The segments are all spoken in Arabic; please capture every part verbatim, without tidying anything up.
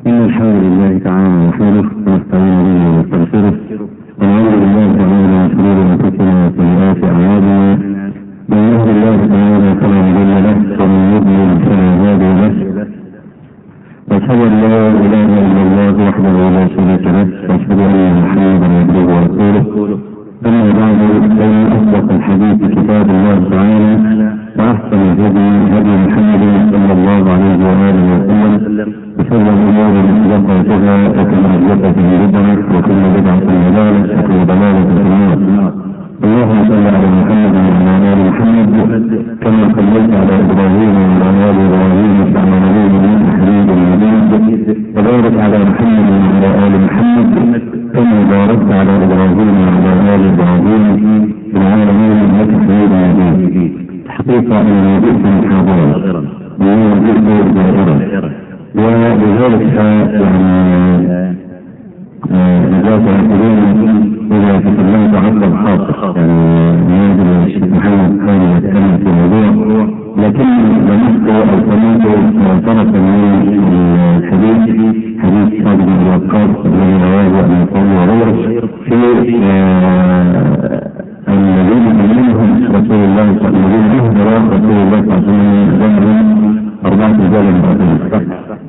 إن الحمد لله تعالى نحمده ونستعين به ونستغفره ونعوذ بالله تعالى من شرور أنفسنا وسيئات أعمالنا. من يهد الله تعالى فلا مضل له ومن يضلل فلا هادي له. وأشهد أن لا إله إلا الله وحده لا شريك له وأشهد أن محمدا عبده ورسوله. أما بعد فإن أصدق الحديث كتاب الله تعالى وأحسن الهدي هدي محمد صلى الله عليه وآله وسلم وشر الأمور محدثاتها وكل محدثة بدعة وكل بدعة ضلالة وكل ضلالة في النار. اللهم صل على محمد وعلى آل محمد كما صليت على إبراهيم وعلى آل إبراهيم إنك حميد مجيد. وبارك على محمد وعلى آل محمد كما باركت على إبراهيم وعلى آل إبراهيم في العالمين إنك حميد مجيد. حقيقة أنني جئت محاضرا وأنا جئت زائرا، ولذلك يعني نجاة الأكاديمية إذا تكلمت عبر الخاطر يعني يجب الشيخ محمد كان يتكلم في الموضوع، لكن لمست أو سمعت طرفا من الحديث حديث صادق بن وقاص الذي رواه أبو طالب وغيره في الذين منهم رسول الله صلى الله عليه وسلم رسول الله صلى الله عليه وسلم أربعة رجال امرأتين.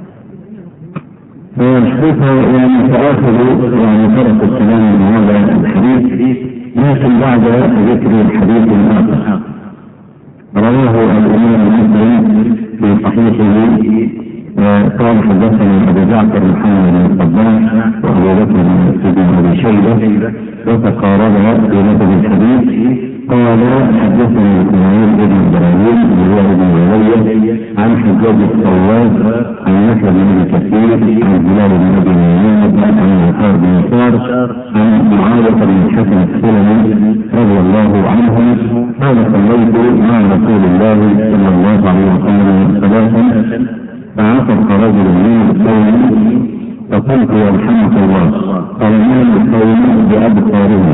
والحديث يعني تأخذ يعني فرق الكلام من هذا الحديث، لكن بعد ذكر الحديث الآخر رواه الإمام مسلم في صحيحه قال حدثنا أبو جعفر محمد بن الصباح وأبو بكر بن أبي شيبة وتقاربا في نسب الحديث. قال حدثنا إسماعيل بن إبراهيم وهو ابن علي عن حجاج الصواب عن يحيى بن كثير عن هلال بن أبي ميمون عن وقار بن يسار عن معاوية بن الحسن السلمي رضي الله عنه قال صليت مع رسول الله صلى الله عليه وسلم ثلاثا فعصب رجل من القوم فقلت يرحمك الله قال من القوم بأبصارهم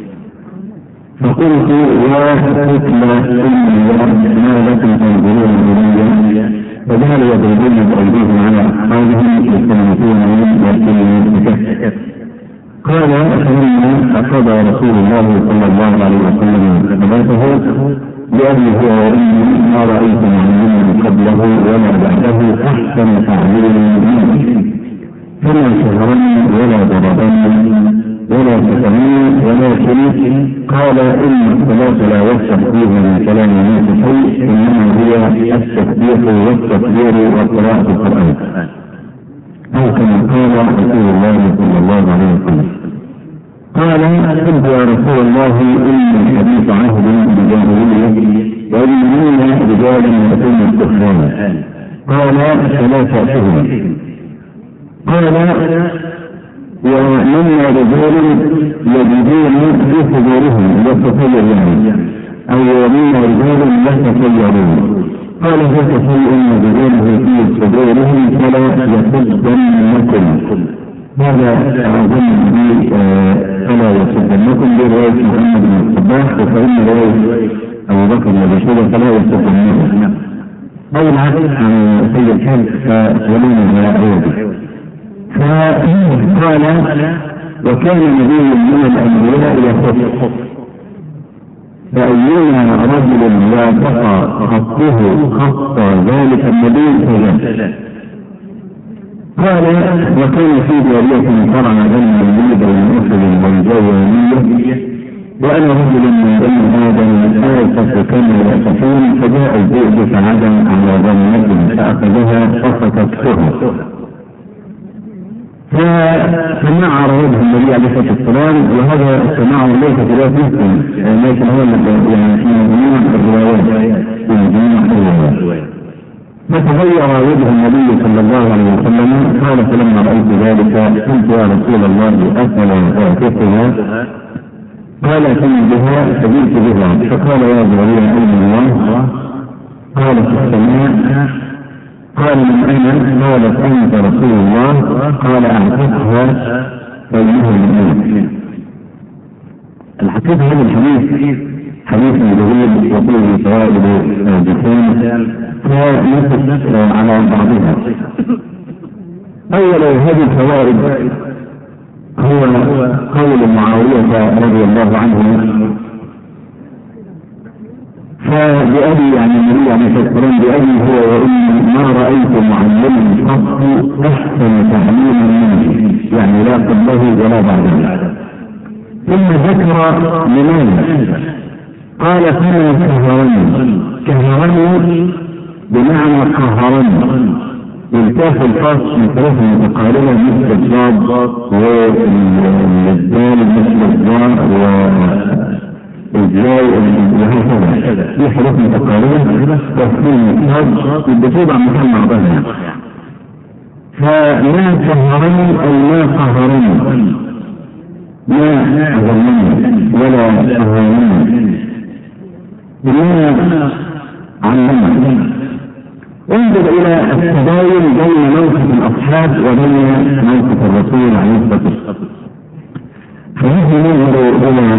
فقلت يا فتلى إني ما لكم تنظرون إلي فجعل يضربون بأيديهم على أصحابهم يستنفونهم ويأتونهم بكفر. قال فلما أخذ رسول الله صلى الله عليه وسلم صلاته بأبي هو وإني ما رأيت معلما قبله ولا بعده أحسن تعليما منه فلا شهرني ولا ضربني ولا شتمني ولكن قال إن الصلاة لا يفتح فيها من كلام الناس شيء إنما هي التسبيح والتكبير وقراءة القرآن أو كما قال رسول الله صلى الله عليه وسلم. قال قلت يا رسول الله إن الحديث عهد بجاهلية وإننا رجالا يأتون الكفران. قال فلا تأتهم. قال ومنا رجال يجدون في صدورهم يتطيرون أو ومنا رجال يتطيرون. قال فتطيرون رجاله في صدورهم فلا يصدنكم. هذا أعظم به فلا يصدنكم برواية محمد بن الصباح وفإن رواية أبو بكر بن شيبة فلا يصدنكم أو العكس عن سيد الكلب فولون على أيضا. فقال وكان نبي من الأنبياء يخص فأينا رجل لا بقى خطه خط ذلك النبي فجاء. قال وكان في جارية فرع بين الوليد والمسلم والجوانية وأنا رجل من بين هذا الآية كان يأسفون فجاء الذئب فعدم على ظنة فأخذها ففتتها فسمع وجه النبي عليه الصلاة والسلام. وهذا السماع ليس خلاف مسلم لكن هو يعني في مجموع الروايات في مجموع الروايات. فتغير وجه النبي صلى الله عليه وسلم. قال فلما رأيت ذلك قلت يا رسول الله أفلا أعتقها؟ قال أتني بها فجئت بها. فقال يا جبريل أين الله؟ قال في السماء. قال من أين؟ قالت أنت رسول الله. قال أعتقها فإنه المؤمن. الحقيقة هذا الحديث حديث جليل يطول فوائد جسام فنفس على بعضها. أول هذه الفوائد هو قول معاوية رضي الله عنه: فبأبي يعني النبي عليه الصلاة والسلام بأبي هو وأمي ما رأيت معلما قط أحسن تعليما منه، يعني لا قبله ولا بعده. ثم ذكر لماذا قال: كما كهرني. كهرني بمعنى قهرني، بالكاف الخاص من ثلاث متقاربة مثل الضاد والدال مثل الضاء والزاي وهكذا، في حروف متقاربة تفصيل الضاد بتوضع مكان بعضها. فما كهرني أي ما قهرني، ما أظلمني ولا أهانني، بما علمني. انظر الى التباين بين موقف الاصحاب وبين موقف الرسول عليه الصلاه والسلام. فنحن ننظر الى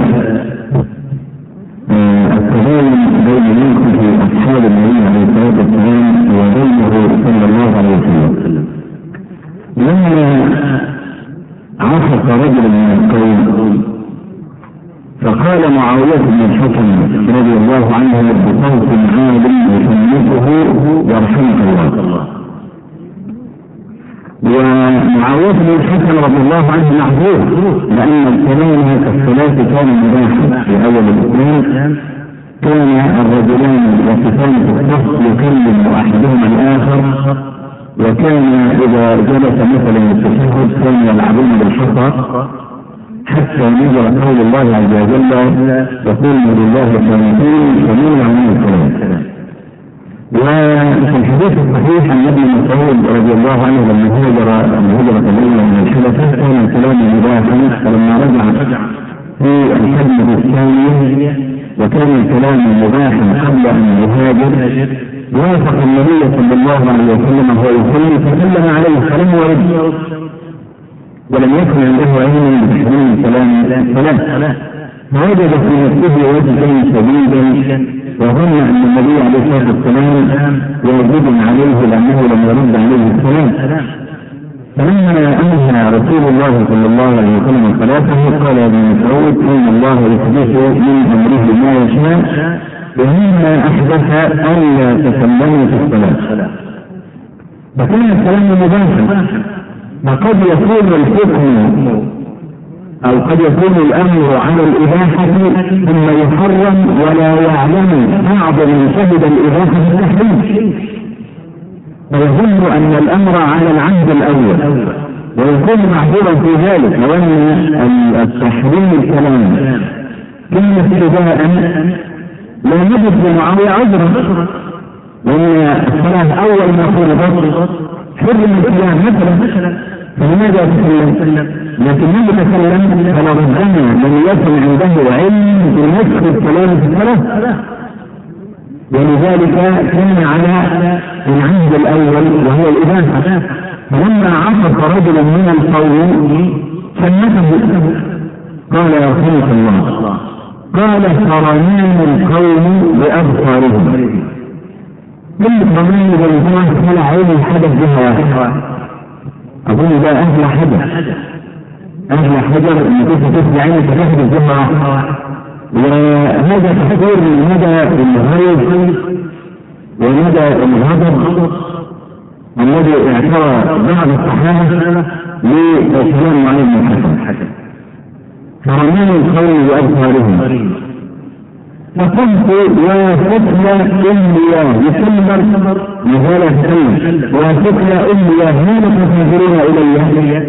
التباين بين موقف اصحاب النبي عليه الصلاه والسلام وبينه صلى الله عليه وسلم. لما عصف رجل من القوم فقال معاوية بن الحكم رضي الله عنه بصوت عال يحنكه: يرحمك الله. ومعاوية بن الحكم رضي الله عنه معذور، لأن الكلام كالثلاث كان مباحا في أول الإسلام. كان الرجلان يقفان في الصف يكلم أحدهما الآخر، وكان إذا جلس مثلا التشهد كانوا يلعبون بالحصى حتى نزل قول الله عز وجل: يقول لله الصالحين سميع من الكلام. وفي الحديث الصحيح عن ابن مسعود رضي الله عنه لما هاجر الهجرة الأولى من الحبشة كان الكلام مباحا، فلما رجع في الحجة الثانية وكان الكلام مباحا قبل أن يهاجر، وافق النبي صلى الله عليه وسلم وهو يصلي فسلم عليه فلم يرد، ولم يكن عنده علم بتحريم الكلام الصلاة، فوجد في نفسه وجها شديدا وظن ان النبي عليه الصلاه والسلام واجب عليه لانه لم يرد عليه السلام. فلما انهى رسول الله صلى الله عليه وسلم صلاته قال ابن مسعود: ان الله يحدث من امره ما يشاء، ومما احدث الا تسلموا في الصلاه. فكان الكلام مباشر، وقد يكون الحكم او قد يكون الامر على الاباحه ثم يحرم ولا يعلم بعض من شهد الاباحه التحريم، ويظن ان الامر على العهد الاول ويكون معذورا في ذلك، لو ان التحريم الكلام كان ابتداء لا يجد لمعاويه عذرا، لان الصلاه اول ما فرضت حرم الكلام مثلا، فلماذا تكلم؟ لكن من يتكلم فلو ربنا من يكن عنده علم بنسخ الكلام في الصلاة، ولذلك كان على العهد الأول وهو الإباحة. فلما عصف رجل من القوم سمته قال: يرحمك الله. قال: فرمان القوم بأبصارهم. كل فرمان بالإنسان فلا عين الحدث بها، أقول ده أهل حجر أهل حجر إن كنت تسمع عينك تاخد الجمعة، وهذا تحذير من مدى الغيظ ومدى الغضب الذي اعترى بعض الصحابة لسلام عليه بن الحسن. فرمان القوم بأبصارهم. فقلت: يا فتلى أمي يسمر مهلا تسلم، ويا فتلى أمي هل تنظرون إلي؟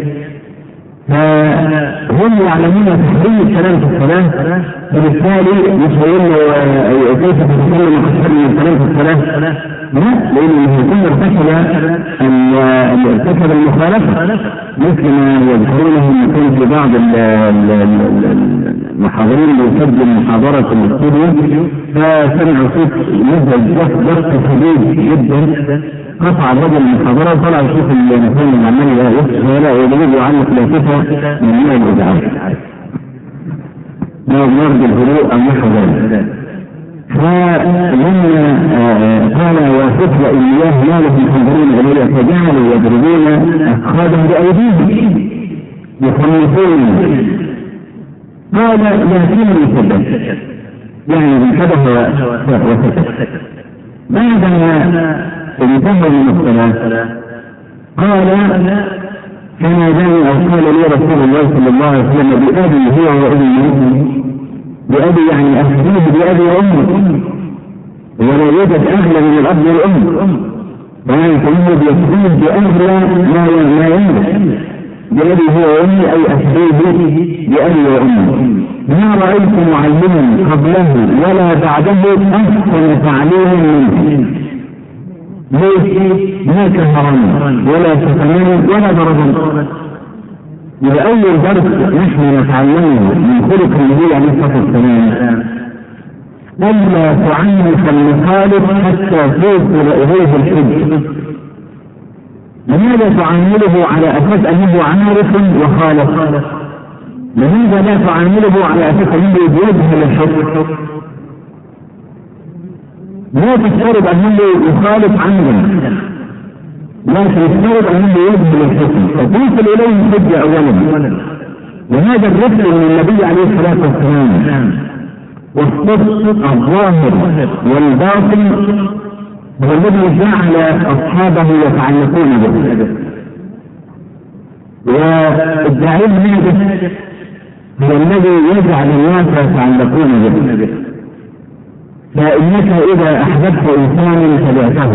فهم يعلمون تحريم الكلام في الصلاة، فبالتالي يسألون كيف تتكلم وتحرم الكلام في الصلاة؟ لا، لأنه يكون ارتكب أن ارتكب المخالفة، مثل ما يذكرونه يكون في بعض المحاضرين اللي يسجل محاضرة الاستوديو فسمعوا صوت مزعج ضغط شديد جدا، قطع الرجل المحاضرة وطلع يشوف المكان اللي عمال يفصل ولا يريد يعلق لافته من نوع الإزعاج، نوع مرض الهدوء أو نحو ذلك. فلما قال وفتح إياه ما لهم ينظرون إليه فجعلوا يضربون أفخاذهم بأيديهم يخلصون. قال لكني سكت، يعني انتبه وسكت. بعدما انتهى من الصلاة قال فناداني أو قال لي رسول الله صلى الله عليه وسلم بأبي هو وأمي، بأبي يعني أهديه بأبي وأمي، ولا يوجد أهل من الأب والأم، ولا يكون بيكون بأهل ما يملك. بأبي هو وأمي أي أهديه بأبي وأمي. ما رأيت معلما قبله ولا بعده أحسن تعليما منه. ليس ما كهران ولا سكنان ولا درجا. إذا أول درس نحن نتعلمه من خلق النبي عليه الصلاة والسلام ألا تعنف المخالف حتى توصل إليه الحج. لماذا تعامله على أساس أنه عارف وخالف؟ لماذا لا تعامله على أساس أنه يوجه للحج؟ لا تفترض أنه يخالف عمدا، لا تفترض أنه يوجه للحج فتوصل إليه الحج أولا. وهذا الرفل من النبي عليه الصلاة والسلام والصدق الظاهر والباطن هو الذي جعل أصحابه يتعلقون به. والداعين هذا هو الذي يجعل الناس يتعلقون به. فإنك إذا أحببت إنسانا تبعته،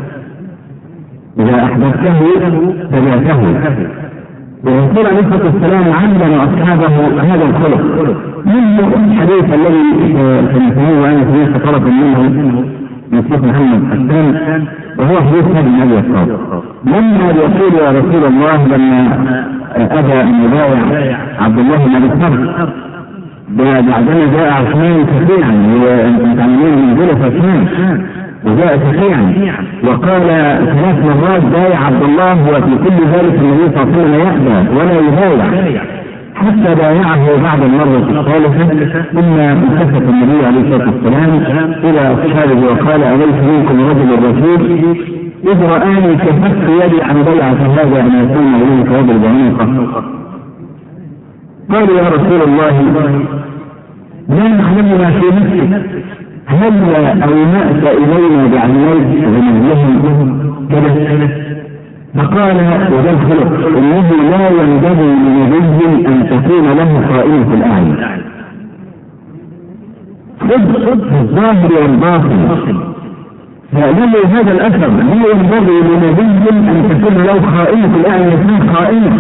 إذا أحببته تبعته. ورسول عليه الصلاة والسلام علم أصحابه هذا الخلق. منه الحديث الذي سمعتموه وأنا سمعت طرفا منه من شيخ محمد حسان، وهو حديث هذا النبي الصادق لما يقول يا رسول الله لما أبى أن يبايع عبد الله بن الصرح بعدما جاء عثمان سريعا، وأنتم تعلمون من جلس عثمان وجاء سريعا وقال ثلاث مرات بايع عبد الله، وفي كل ذلك النبي صلى الله عليه وسلم يأبى ولا يبايع حتى بايعه بعد المرة الثالثة. ثم التفت النبي عليه الصلاة والسلام إلى أصحابه وقال أليس منكم رجل رشيد؟ إذ رآني كففت يدي عن بيعة هذا أن يكون إليك رجل ضعيفة. قالوا يا رسول الله لا نعلم ما في نفسك، هل أومأت إلينا بعينيك ونزلهم كذا؟ فقال وذا الخلق إنه لا ينبغي لنبي أن تكون له خائنة الأعين. صدق في الظاهر والباطن. فأقول هذا الأثر لا ينبغي لنبي أن تكون له خائنة الأعين، يكون خائنة.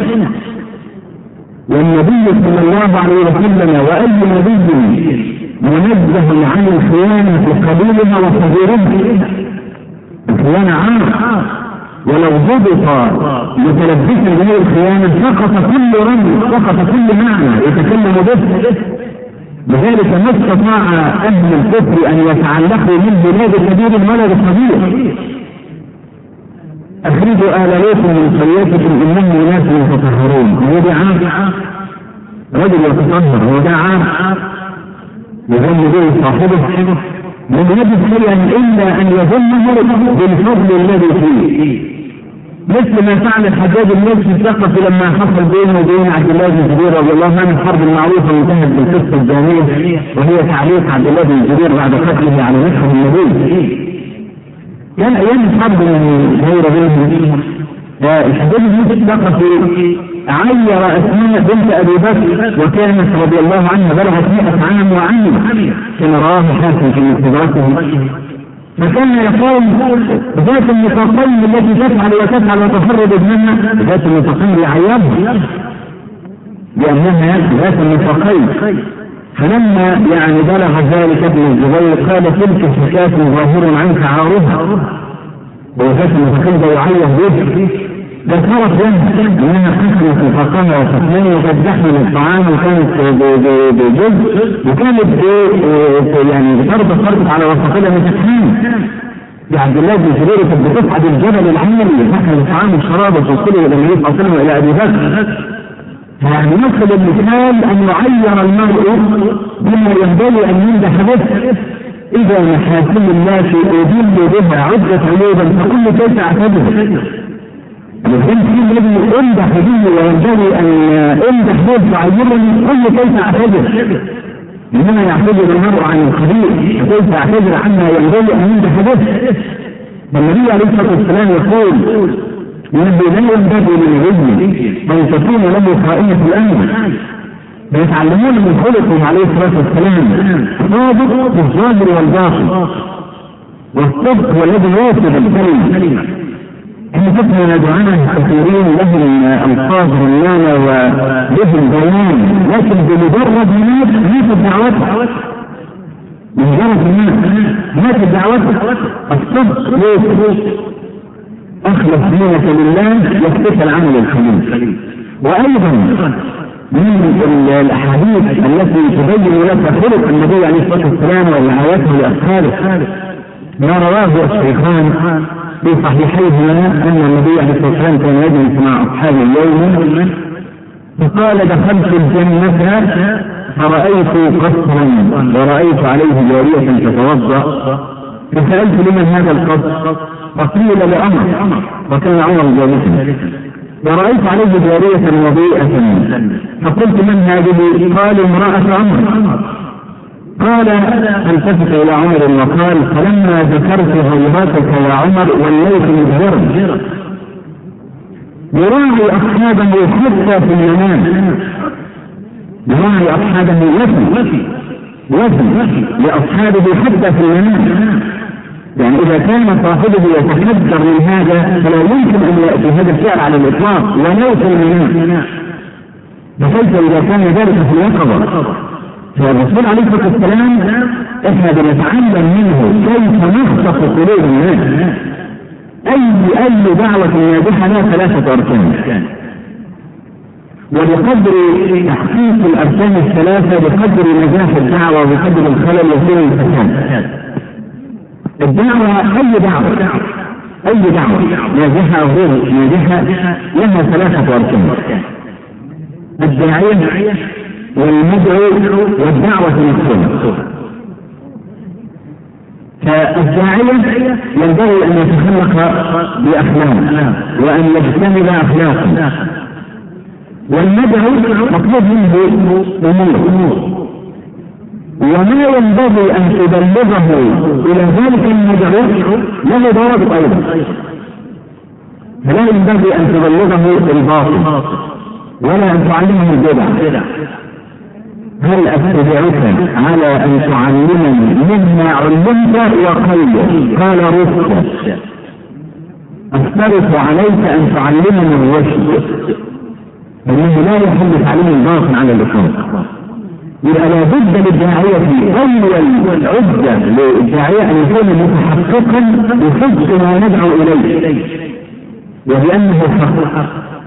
والنبي صلى الله عليه وسلم وأي نبي منزه عن الخيانة في قبيلها وصغيرها. الخيانة عامة، ولو ضبط متلبسا بهذه الخيانة سقط كل رمز، سقط كل معنى يتكلم به. لذلك ما استطاع أهل الكفر أن يتعلقوا من بلاد كبير ولا بصغير. أخرجوا آل لوط من قريتكم إنهم ناس يتطهرون. هو ده عام، رجل يتطهر، هو ده عام يظن به صاحبه لم يجد شيئا إلا أن يظنه بالفضل الذي فيه، مثل ما فعل الحجاج النفسي الثقفي لما حصل بينه وبين عبد الله بن الزبير رضي الله عنه الحرب المعروفة انتهت بالقصة الجانية، وهي تعليق عبد الله بن الزبير بعد قتله على نفسه النبي. كان أيام الحرب غير بينهم الحجاج النفسي الثقفي عير أسماء بنت أبي بكر، وكانت رضي الله عنها بلغت مئة عام وعام كما راه حاكم في مستدركه. فكان يقول ذات النطاقين التي تفعل وتفعل وتفرد ابنها، ذات النطاقين يعيرها لأنها ذات النطاقين. فلما يعني بلغ ذلك ابن الزبير قال تلك حكاية ظاهر عنك عارها، وذات النطاقين ده يعير به ده صارت لها انها حسنة في فقامة وفتنين وقد دخل الطعام وكانت بجزء وكانت يعني بطرد فرقت على وسطها متكحين. عبد الله بن الزبير كانت بتصعد الجبل العملي دخل الطعام والشراب وتوصله الى النبي صلى الله عليه وسلم والى ابي بكر. يعني مثل المثال ان يعير المرء بما ينبغي ان يمدح به. إذا محاسن الناس أدل بها عدة عيوبا فكل كيف أعتبر الإنسان فيه الذي أمدح به وينبغي أن أمدح به فعيبني كل كيف أعتبر لما يعتبر المرء عن القبيل كيف يعتبر عما ينبغي أن يمدح به. والنبي عليه الصلاة والسلام يقول ينبغي لا ينبغي للعلم أن تكون له خائنة الأمر فيتعلمون من خلقه عليه الصلاة والسلام صادق في الظاهر والباطن والصدق هو الذي يوصف الكلمة. احنا شفنا دعاء كثيرين لهم الفاظ رنانة ولهم بيان لكن بمجرد الناس مات الدعوات بمجرد الناس مات الدعوات الصدق يوصف اخلص دينك لله يختفى العمل الخليل. وايضا من الاحاديث التي تبين لك خلق النبي عليه الصلاه والسلام ورعايته لاصحابه ما رواه الشيخان في صحيحيهما ان النبي عليه الصلاه والسلام كان يجلس مع اصحابه يوما فقال دخلت الجنه فرأيت قصرا ورأيت عليه جارية تتوضأ فسألت لمن هذا القصر فقيل لعمر وكان عمر جالسا ورأيت عليه جارية وضيئة فقلت من هذه؟ قال امرأة عمر. قال التفت إلى عمر وقال فلما ذكرت غيبتك يا عمر وليت مدبرا يراعي أصحابه حتى في المنام يراعي أصحابه وفي وفي لأصحابه حتى في المنام. يعني إذا كان صاحبه يتحذر من هذا فلا يمكن أن يأتي هذا الفعل على الإطلاق ولو في المنام فكيف إذا كان ذلك في اليقظة. فالرسول عليه الصلاة والسلام احنا بنتعلم منه كيف نخطف قلوب الناس. أي أي دعوة ناجحة لها ثلاثة أركان وبقدر تحقيق الأركان الثلاثة بقدر نجاح الدعوة وبقدر الخلل يكون الفساد. الدعوة أي دعوة أي دعوة ناجحة أو غير ناجحة لها ثلاثة أركان: الداعية والمدعو والدعوة نفسها. فالداعية ينبغي أن يتخلق بأخلاق وأن يجتنب أخلاقا، والمدعو مطلوب منه أمور وما ينبغي أن تبلغه إلى ذلك المدعو له ضوابط أيضا. فلا ينبغي أن تبلغه الباطل ولا أن تعلمه البدع. هل أتبعك على أن تعلمني مما علمت وقيل؟ قال رشد. أشترط عليك أن تعلمني الرشد فإنه لا يحل تعليم الباطل على الإطلاق. يبقى لا بد للداعية أول عدة للداعية أن يكون متحققا بصدق ما ندعو إليه وبأنه حق.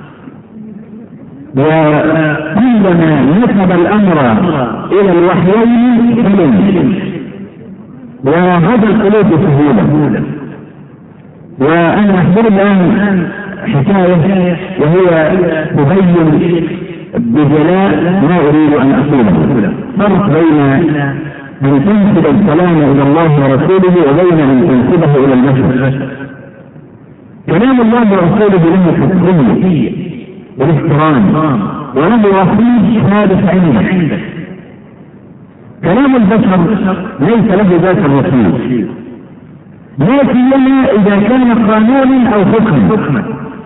وعندما نسب الأمر إلى الوحيين فلم وهذا القلوب بسهولة. وأنا أخبر الآن حكاية وهي تبين بجلاء ما أريد أن أقوله. فرق بين أن تنسب الكلام إلى الله ورسوله وبين أن تنسبه إلى البشر. كلام الله ورسوله له حكمية والاحترام وله رصيد ثابت عنده. كلام البشر ليس له ذات الرصيد لا سيما إذا كان قانون أو حكم.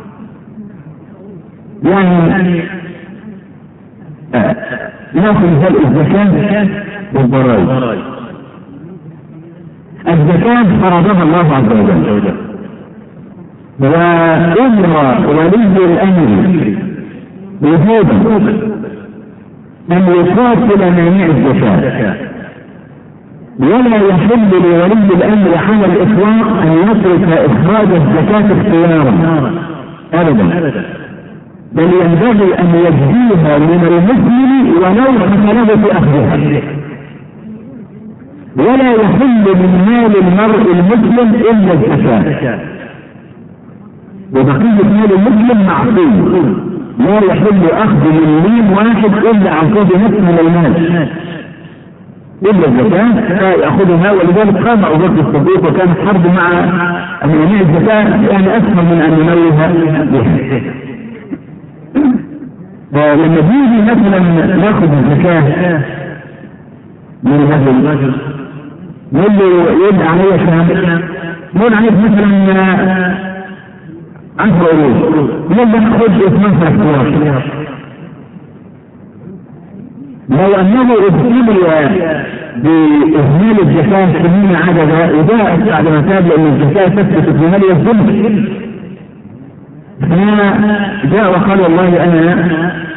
يعني آه. ناخذ مثال الزكاة والضرائب. الزكاة فرضها الله عز وجل وأمر ولي الأمر بوجوب أن يقاتل مانع الزكاة ولا يحل لولي الأمر على الإطلاق أن يترك إخراج الزكاة اختيارا أبدا، بل ينبغي أن يجزيها من المسلم ولو حصل في أخذها. ولا يحل من مال المرء المسلم إلا الزكاة وبقية مال المسلم معصوم. لا يحل أخذ من ميم واحد إلا عن قدر نفس من المال. إلا الزكاة فيأخذها، ولذلك قام أبو بكر الصديق وكان حرب مع منع الزكاة يعني أكثر من أن ينوه بها. لما بيجي مثلا ناخذ الزكاة من الرجل يقول له يدعى عليها كام؟ يقول عليك مثلا عشر قروش، يقول له خذ اثناشر قروش. لو أنه ابتلي بإهمال الزكاة سنين عددا وجاءت بعد ما تاب لأن الزكاة تثبت في مالي الظلم، فجاء وقال والله أنا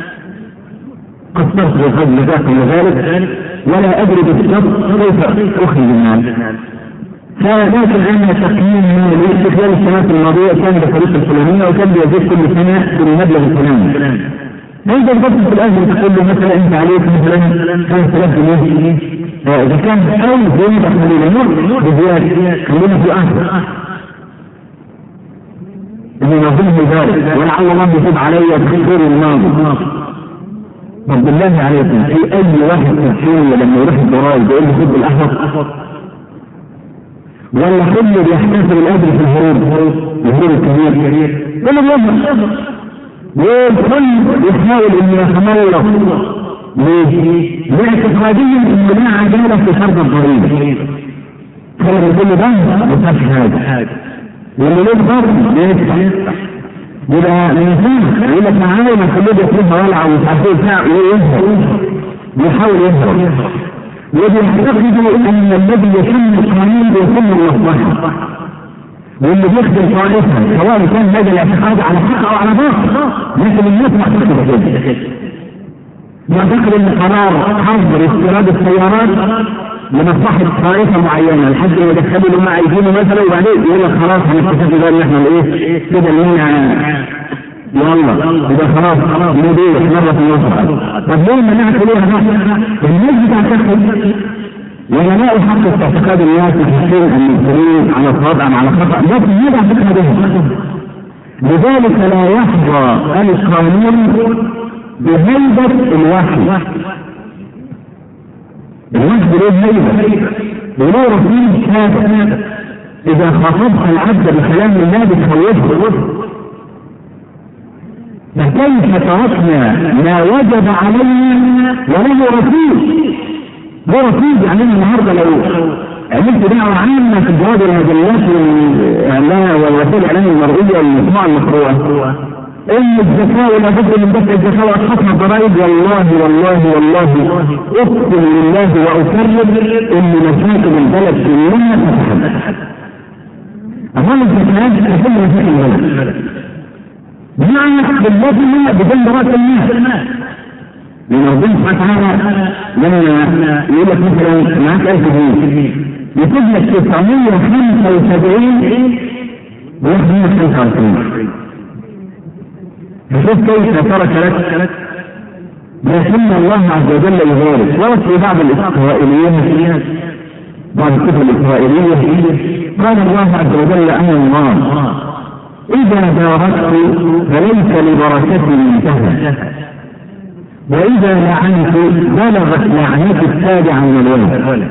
قصرت بالفضل ذاك وذلك ولا أدري بالضبط كيف أخرج المال، فلكن عندنا تقييم مالي في خلال السنوات الماضية كان بطريقة الفلانية وكان بيزيد كل سنة بالمبلغ الفلاني. هذا الضبط في الأجل تقول له مثلا أنت عليك مثلا خمسة آلاف جنيه، إذا كان أول زيادة خلينا نمر بزيادة خلينا في آخر إنه نظمه ذلك ولعل الله يتوب علي بخير الماضي. رب الله عليكم في أي واحد في الشيء لما يروح الضرائب يقول له خذ الأحد ولا كله بيحتفل الأجر في الهروب الهروب الكبير ولا بيظهر والكل يحاول أن يتملص ليه؟ لاعتقادهم أن لا عدالة في فرض الضريبة. خلق الكل ده مصف هذا واللي له ضرب يدفع يبقى ما ينفعش يقول لك معايا ما كله بيطلبها ولع ومش عارف ايه بتاع ويهرب بيحاول يهرب وبيعتقدوا ان الذي يتم القانون بيتم المصلحه واللي بيخدم طائفه سواء كان هذا الاعتقاد على حق او على باطل، لكن الناس معتقده كده معتقد ان قرار حظر استيراد السيارات لمصلحه طائفه معينه لحد ما يدخلوا له مع ايدينه مثلا وبعدين يقول لك خلاص هنستفيد بقى ان احنا الايه كده المنع يلا يبقى خلاص ندير مره في الوسط. طب ليه ما نعمل ليها بقى؟ الناس بتعتقد ولا حق اعتقاد الناس يحسون ان المسلمين على صواب ام على خطا، لكن ماذا اعتقد بهم؟ لذلك لا يحظى القانون بهيبه الوحي. الوحي له هيبه وله رصيد ثابت، اذا خاطبها العبد بكلام الله بتخوفه. فكيف تركنا ما وجب علينا وله رصيد؟ ده رصيد. يعني النهارده لو عملت دعوه عامه في جواب المجلات والاعلام والوسائل الاعلام المرئيه والمسموعه المقروءه ان الزكاه ولا بد من دفع الزكاه واصحابها الضرائب، والله والله والله اقسم بالله واكرر ان مشاكل البلد كلها تتحدث. اظن الزكاه تحل مشاكل البلد مع بالله بجنب راس الناس. من ربنا سبحانه وتعالى لما يقول لك مثلا معاك ألف جنيه يكتب لك تسعمية وخمسة وسبعين وياخد منك خمسة وعشرين. فشوف كيف ترك لك لكن الله عز وجل يبارك. وفي بعض الإسرائيليين بعض الكتب الإسرائيلية قال الله عز وجل أنا الله إذا باركت فليس لبركتي منتهى وإذا لعنت بلغت لعنتي التابعة من الولد.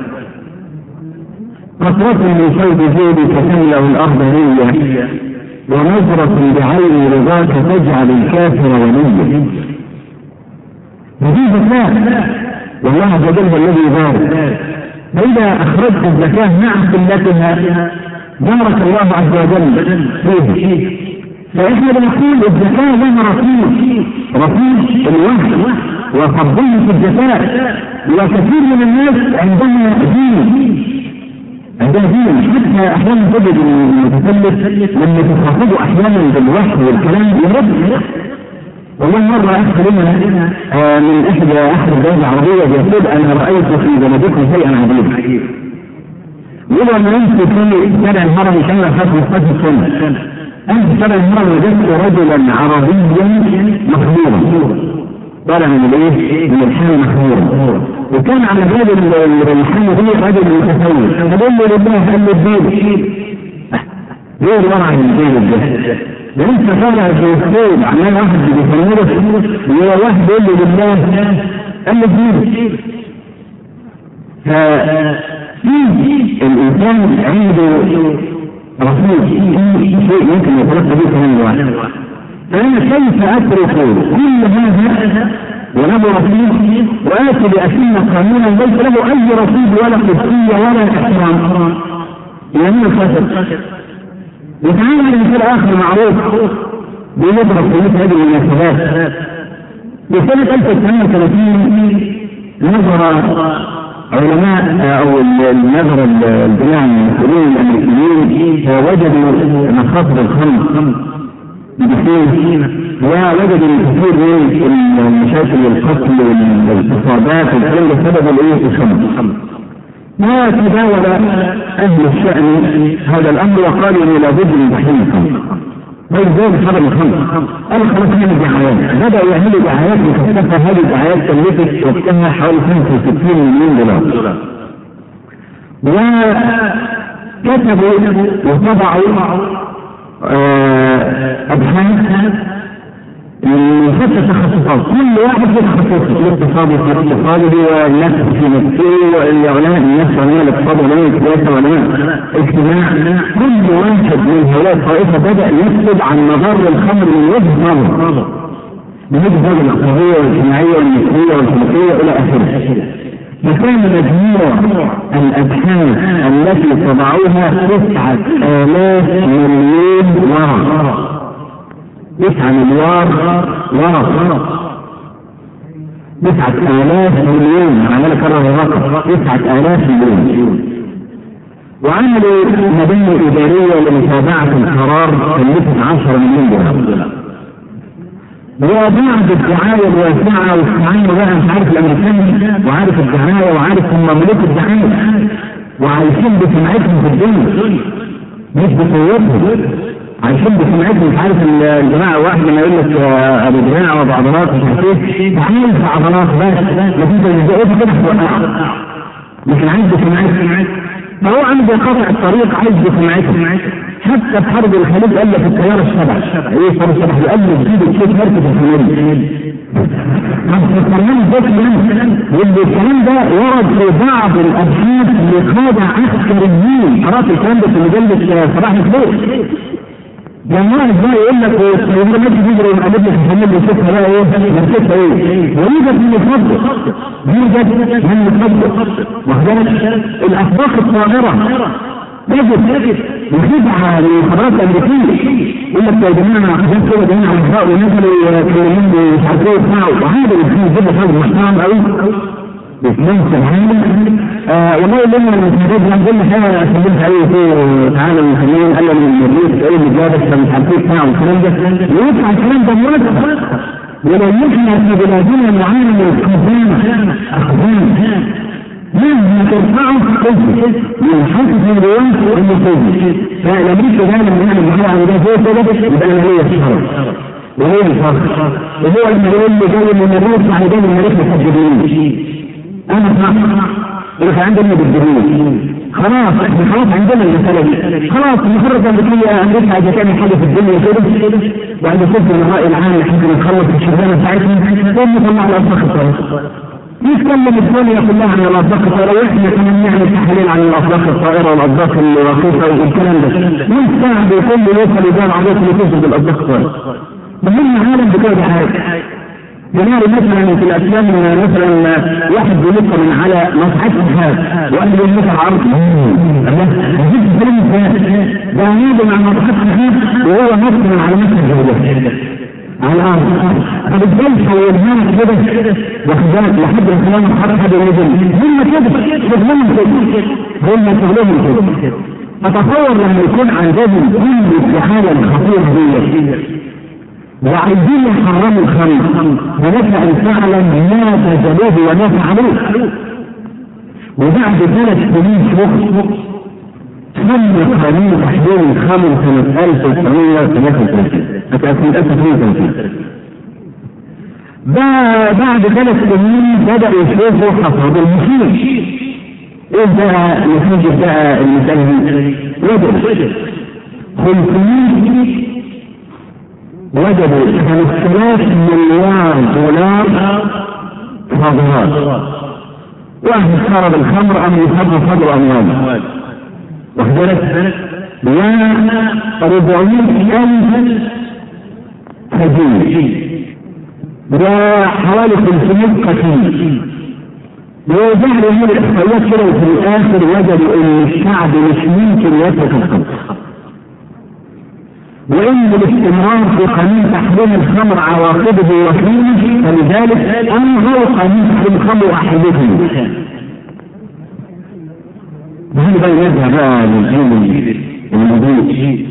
قطرة من صيد جودك تملأ الأرض نية ونظرة بعين رضاك تجعل الكافر وليا. هذه زكاة والله عز وجل الذي يبارك. فإذا أخرجت الزكاة مع قلتها بارك الله عز وجل فيه. فإحنا بنقول الزكاة لها رصيد رصيد الوحي وفضلها في الزكاة. وكثير من الناس عندها دين عندها دين حتى أحيانا تجد المتكلف لما تخاطبه أحيانا بالوحي والكلام يرد. والله مرة أخذ لنا من إحدى أحد الدول العربية بيقول أنا رأيت في بلدكم شيئا عجيبا. يقول أنا أمشي في شارع الهرم كان خاص بخاص السنة أنت شارع الهرم وجدت رجلا عربيا مخمورا طالع من الايه؟ من الحال مخمورا، وكان على باب الحال دي رجل متسول. فقال له لله هل الدين ليه الورع من الدين ده؟ لأنت طالع في الصوت عمال واحد بيفرمله وهو واحد يقول له لله هل الدين. ففي الإنسان عنده رسول شيء ممكن يتلقى به كمان واحد، فأنا كيف أترك كل هذا وله رسول وآتي بأسنة قانونا ليس له أي رسول ولا قدسية ولا احترام؟ يعني الخاسر. وتعالى على مثال آخر معروف بيضرب في مثل هذه المناسبات. بسنة ألف وتسعمائة وثلاثين نظر علماء أو النظر الجماعة المسؤولين الأمريكيين ووجدوا مخاطر الخمر بسيط، ووجدوا الكثير من المشاكل والقتل والاغتصابات والكلام ده بسبب الايه؟ الخمر. ما تداول أهل الشأن هذا الأمر وقالوا إنه لابد من تحريم الخمر. طيب زي حرم الخمر قالوا خلاص نعمل دعايات، بدأوا يعملوا دعايات مكثفة. هذه الدعايات كلفت وقتها حوالي خمسة وستين مليون دولار، وكتبوا وطبعوا أبحاث من ستة تخصصات، كل واحد في تخصصه، الاقتصاد في اقتصاده، والنفس في نفسه، والعلماء النفس علماء الاقتصاد وعلماء السياسة وعلماء الاجتماع. كل واحد من هؤلاء الطائفة بدأ يكتب عن مضار الخمر من وجهة نظر، من وجهة نظر الاقتصادية والاجتماعية والنفسية والخلقية إلى آخره. فكان مجموع الأبحاث التي طبعوها تسعة آلاف مليون ورقة، تسعة مليار ورقة، تسعة آلاف مليون، عمال أكرر الرقم، تسعة آلاف مليون. وعملوا مباني إدارية لمتابعة القرار كلفت عشرة مليون دولار. وبعد الدعاية الواسعة والسمعية بقى مش عارف الأمريكان وعارف الدعاية وعارف هم ملوك الدعاية وعايشين بسمعتهم في الدنيا مش بقوتهم، عايشين بسمعتهم. مش عارف الجماعة واحد لما يقول لك أبو دراع وبعضلات مش عارف ايه، تعمل في عضلات بس لكن انت ازاي كده هتوقعها، لكن عايز بسمعتهم. فهو عنده قطع الطريق عايز بسمعتهم. حتى في حرب الخليج قال لك التيار السبع، ايه التيار السبع؟ قال لك جيب الشيخ مركز الخليج. الكلام ده كلام، والكلام ده ورد في بعض الابحاث لقادة عسكريين. قرأت الكلام ده في مجلة صباح الخير. جماعة ازاي يقول لك الطيارة ما تجري وقالت لك الخليج يشوفها بقى ايه؟ مركزها ايه؟ ويوجد من الفضل، يوجد من الفضل وخذلك الأسباق الطائرة يجب يخدع للخبرات الأمريكية. يقول لك يا جماعة عشان كده جماعة الأخبار ونزلوا يكلمون مش عارف ايه يسمعوا، وهذا اللي يجيب لك هذا محترم قوي باسمين سبحانه. والله يقول لنا المساعدات هنقول لنا حاجة أسلمها ايه فيه تعالى المسلمين قال من المدريس ايه اللي جابك فمش عارف ايه بتاعه والكلام ده، ويطلع الكلام ده مرتب. ولو نحن في بلادنا معانا من الخزانة أخزان لازم ترفعه قلت من حسب الوان المفروض. فالامريكا دائما من المحاولة عن ده زي كده يبقى انا هي الشهر وهي الفرق. وهو لما يقول لي جاي من الروس يعني جاي من المريخ الحجبين انا صح يقول عندنا بالجبين خلاص احنا خلاص عندنا المسألة دي خلاص. المخرج الامريكية امريكا عايزة تعمل حاجة في الدنيا كده وعند صفر الرأي العام لحد ما نخلص الشغلانة بتاعتنا ثم نطلع الأسواق الطائرة. يتكلم الدنيا كلها عن الأسواق الطائرة واحنا كمان نعمل تحليل عن الأسواق الطائرة والأسواق الرخيصة والكلام ده. من ساعة بيكون يوصل يبان عضوات اللي توصل بالأسواق الطائرة. مهم عالم بكده حاجة. جماعة مثلا في الأفلام مثلا واحد بيلقى من على مصحف الحاج وقال له مثل عرض الله هجيب فيلم ده نادي مع مصحف الحاج وهو نص من على مثل الجودة على الأرض. فبالتالي حولناها كده وخذلك لحد الكلام الحرب حد النزل هم كده شغلهم كده هم شغلهم كده. أتصور لما يكون عندهم كل الحالة الخطيرة دي وعايزين يحرموا الخمر ونفع فعلا ما تجلوه وما فعلوه. وبعد ثلاث سنين شهر تم قانون تحريم الخمر سنة ألف وتسعمائة وثلاثة وثلاثين. بعد ثلاث سنين بدأوا يشوفوا حصاد المشير. ايه بقى نتيجة بقى المسألة دي؟ وجد خمسمائة وجدوا خمسة آلاف مليار دولار صادرات واحد شرب الخمر أم يصب صدر أموال واخبرت وربعمائة ألف سجين وحوالي خمسمائة قتيل. وجعل هذه الإحصائيات كده وفي الآخر وجدوا أن الشعب مش ممكن يترك الخمر، وإن الاستمرار في قانون تحريم الخمر عواقبه وخيمه، فلذلك أنهوا قانون تحريم الخمر وأحدثهم. وهذا بقى يذهب بقى للعلم المضيء.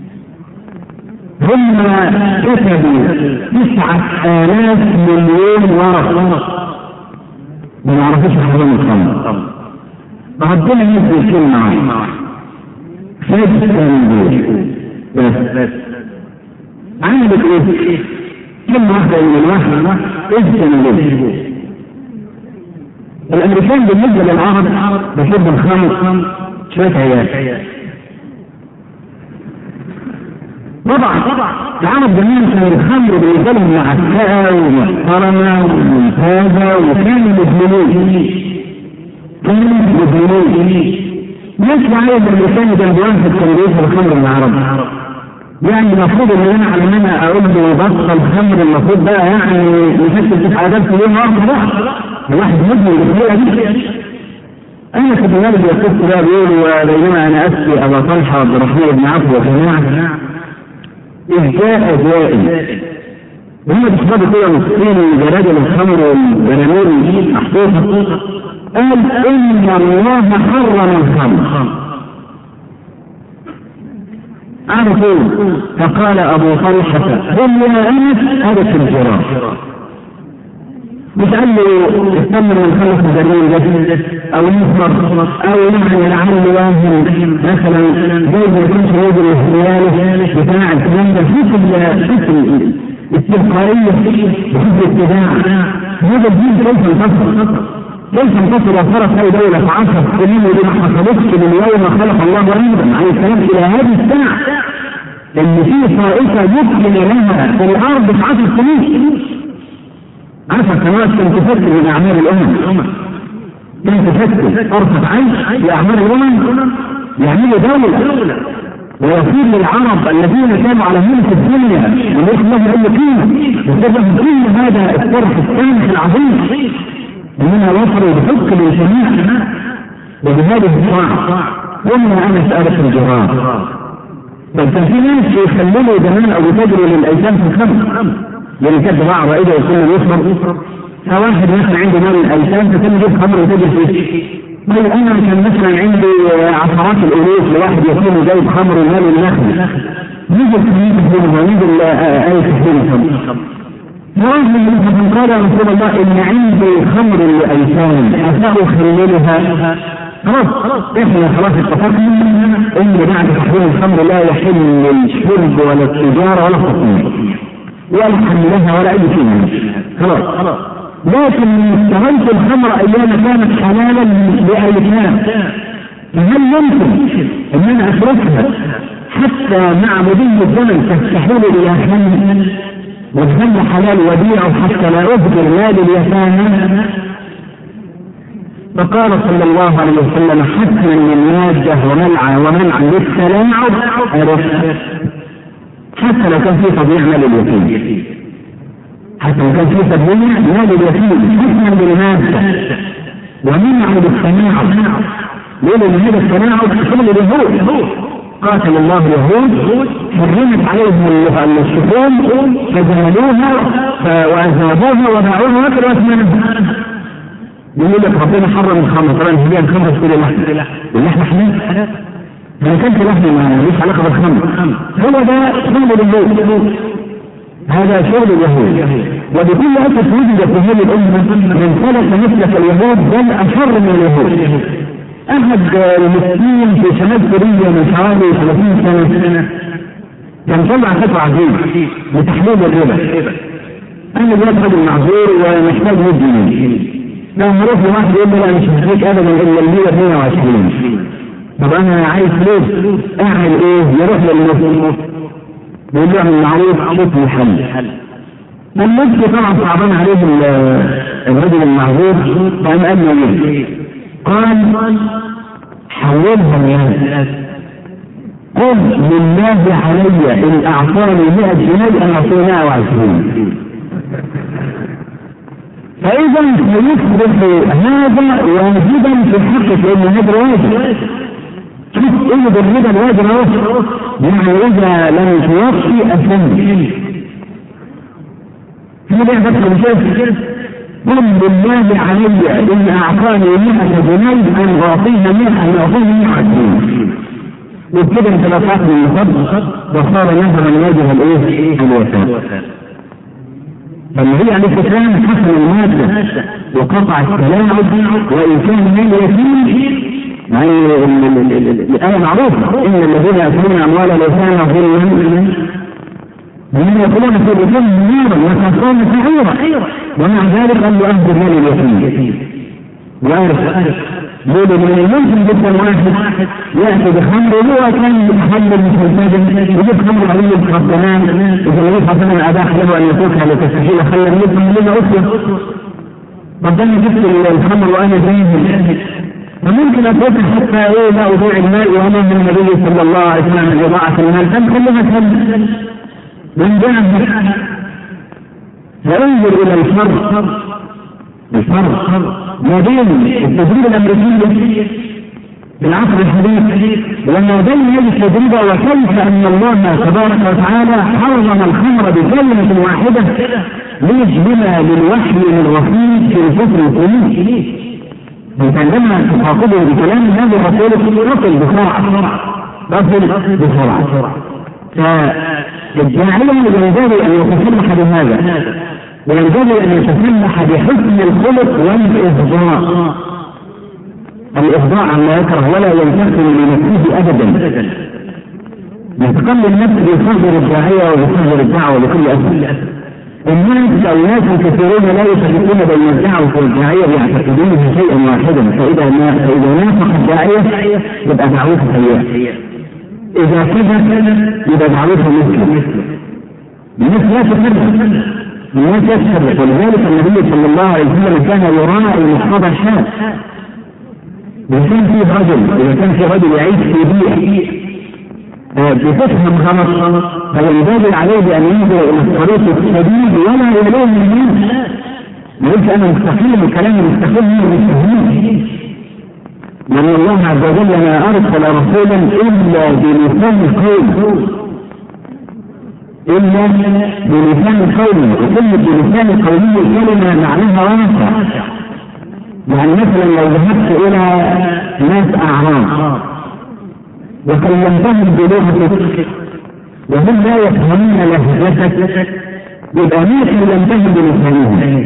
هم كتبوا تسعة آلاف مليون ورقة ما نعرفش حرام الخمر. ربنا ينزل كلمة واحدة خمس سنين بس عملت ايه؟ كلمة واحدة من الواحد اذن له. الامريكان بالنسبة للعرب بحب الخمر شوية عيال. طبعا العرب زمان كان الخمر بالنسبة لهم معسكرة ومحترمة وممتازة وكانوا مدمنين كانوا مدمنين مش عايز الامريكان كان بينفذ تنبيه الخمر من العرب. يعني المفروض ان انا على ان انا اقول له بطل خمر، المفروض بقى يعني نشكل تسعة آلاف في اليوم واحد بقى الواحد مدمن بالطريقة دي. انا في الغالب يقصد بقى بيقولوا بينما انا اسقي ابا طلحة وعبد الرحمن بن عوف وجماعة إذ جاء جائل هم بيشربوا كده مسكين وجرادل الخمر والبراميل محطوطة، قال إن الله حرم الخمر. عرفوا فقال أبو طلحة قل يا أنس هذا في الجراح، مش قال له استمر من خلص الجرمين جدا او يصبر او يعني لعل واهم مثلا زي ما يكونش يجري الاحتيال بتاع الكلام ده في الاستبقائية وفي الاتباع. هذا الدين كيف انتصر؟ كيف انتصر وصارت هذه دولة في عشر سنين ودي ما حصلتش من يوم خلق الله آدم عليه السلام الى هذه الساعة ان في طائفة يمكن لها في الارض في عشر سنين. عشر سنوات كانت تفكر من أعمال الأمم، كانت تفكر أرفض عيش لأعمال الأمم يعملوا دولة ويصير للعرب الذين كانوا على ملك الدنيا وليس لهم أي قيمة وسبب كل هذا الطرف الثاني العظيم إننا وصلوا بحق للجميع وبهذه الساعة. ومن أنا سألت الجرار بل كان في ناس يخللوا زمان أو يتجروا للأيتام في الخمر يعني كانت باع رائدة وكل يصبر فواحد مثلا عنده مال الأيتام فكان يجيب خمر وتجر فيه. طيب أنا كان مثلا عندي عشرات الألوف لواحد يكون جايب خمر ومال النخل يجي الكمية تحضينها ويجي آية تحضينها. فواحد من قال يا رسول الله إن عندي خمر لأيتام أفاء خللها. خلاص احنا خلاص اتفقنا ان بعد تحضير الخمر لا يحل الشرب ولا التجارة ولا التصنيع ولا حملها ولا اي شيء خلاص. لكن اشتغلت الخمر ايام كانت حلالا بايتام، فهل يمكن ان انا اتركها حتى مع مضي الزمن تستحيل الى حمل والخمر حلال وديعه حتى لا اهدر مال اليتامى؟ فقال صلى الله عليه وسلم حتما من ماده ومنع ومنع للتلاعب عرفت حتى لو كان في تضييع مال اليتيم، حتى لو كان في تضييع مال اليتيم حكما بالمادة ومنع للتلاعب. ليه؟ لأن هذا التلاعب شغل اليهود، قاتل الله اليهود حرمت عليهم الشحوم فجملوها وأذابوها وباعوها وكلوا أثمانها. يقول لك ربنا حرم الخمر، طبعا هي الخمر تقول اللحم واللحم حلال، ما كانش لحم ما ليش علاقه بالخمر. هو ده شغل اليهود، هذا شغل اليهود. وبكل اسف وجد في هذه الامه من سلك مثل اليهود بل اشر من اليهود. احد المسلمين في شمال سوريا من حوالي ثلاثين سنه كان طلع فتوى عجيب لتحليل الربا. انا دلوقتي راجل معذور ومحتاج مدين، لو نروح لواحد يقول له لا مش محتاج ابدا الا المية اثنين وعشرين، طب انا عايز فلوس اعمل ايه؟ يروح للمسلم يقول له اعمل معروف شوف الحل. والنبي طبعا صعبان عليه الرجل المعذور، فقام قال له ايه؟ قال حولهم يا ناس، قل لله علي ان اعطاني مئة جنيه ان اعطيه مئة وعشرين. فاذا سيصبح هذا واجبا في حقك، لان هذا واجب. شوف ايه بالربا الواجب اهو، يعني اذا لم توفي اثم. في ليه بس مشاكل؟ قل لله علي ان اعطاني مئة جنيه ان اعطيه مئة ان اعطيه مئة وعشرين. وبكده انت لا تعطي من الفضل وصار نهرا واجب الايه؟ الوفاء. فالنبي عليه السلام حسن المادة وقطع التلاعب، وإن كان من يتيم يعني الآية معروفة إن الذين يأكلون أموال اليتامى ظلما هم يأكلون في اليتيم نارا ويصلون سعيرا، ومع ذلك قال له أهدر مال اليتيم. وعارف بيقولوا من الممكن جدا واحد يأتي بخمر وهو كان يتحمل المسلسل يجيب خمر عليه الخطنان، إذا النبي صلى الله عليه وسلم أباح له أن يتركها لتستحيل خير منكم لما أسلم. ربنا جبت الخمر وأنا جاهز، فممكن أتركها حتى إيه لا أضيع المال وأنا من النبي صلى الله عليه وسلم من إضاعة المال، كم كلها كم من جاهز. فانظر إلى الفرق الفرق ما بين التجربة الأمريكية في العصر الحديث وما بين هذه التجربة، وكيف أن الله تبارك وتعالى حرم الخمر بكلمة واحدة ليجبنا للوحي من الرصيد في الكفر الكريم. فعندما تخاطبه بكلام هذا الرسول يقل بسرعة يقل بسرعة. فالداعية ينبغي أن يتسلح بهذا، وينبغي أن يتسلح بحسن الخلق والإفضاء، الإفضاء عما يكره ولا ينتقل لنفسه أبدا. يتقل النفس بصدر الداعية وبصدر الدعوة لكل أسف. الناس أو ناس كثيرون لا يفرقون بين الدعوة والداعية يعتقدونه شيئا واحدا، فإذا ما فإذا نافق الداعية يبقى دعوته سيئة، إذا كذا يبقى دعوته مثله. الناس لا تفرق، الناس يفرق. ولذلك النبي صلى الله عليه وسلم كان يراعي مقتضى الحال. إذا كان في رجل إذا كان في رجل يعيش في بيئة بتفهم غلط، فينبغي عليه بأن ينظر إلى الطريق السديد ولا يلوم الناس. ما يقولش أنا مستقيم وكلامي مستقيم من المستقيم، لأن الله عز وجل ما أرسل رسولا إلا بلسان قوم إلا بلسان قوم وكل بلسان قومي كلمة معناها واسع. يعني مثلا لو ذهبت إلى ناس أعراب وكلمتهم بلغتك وهم لا يفهمون لهجتك، يبقى ما كلمتهم بلسانهم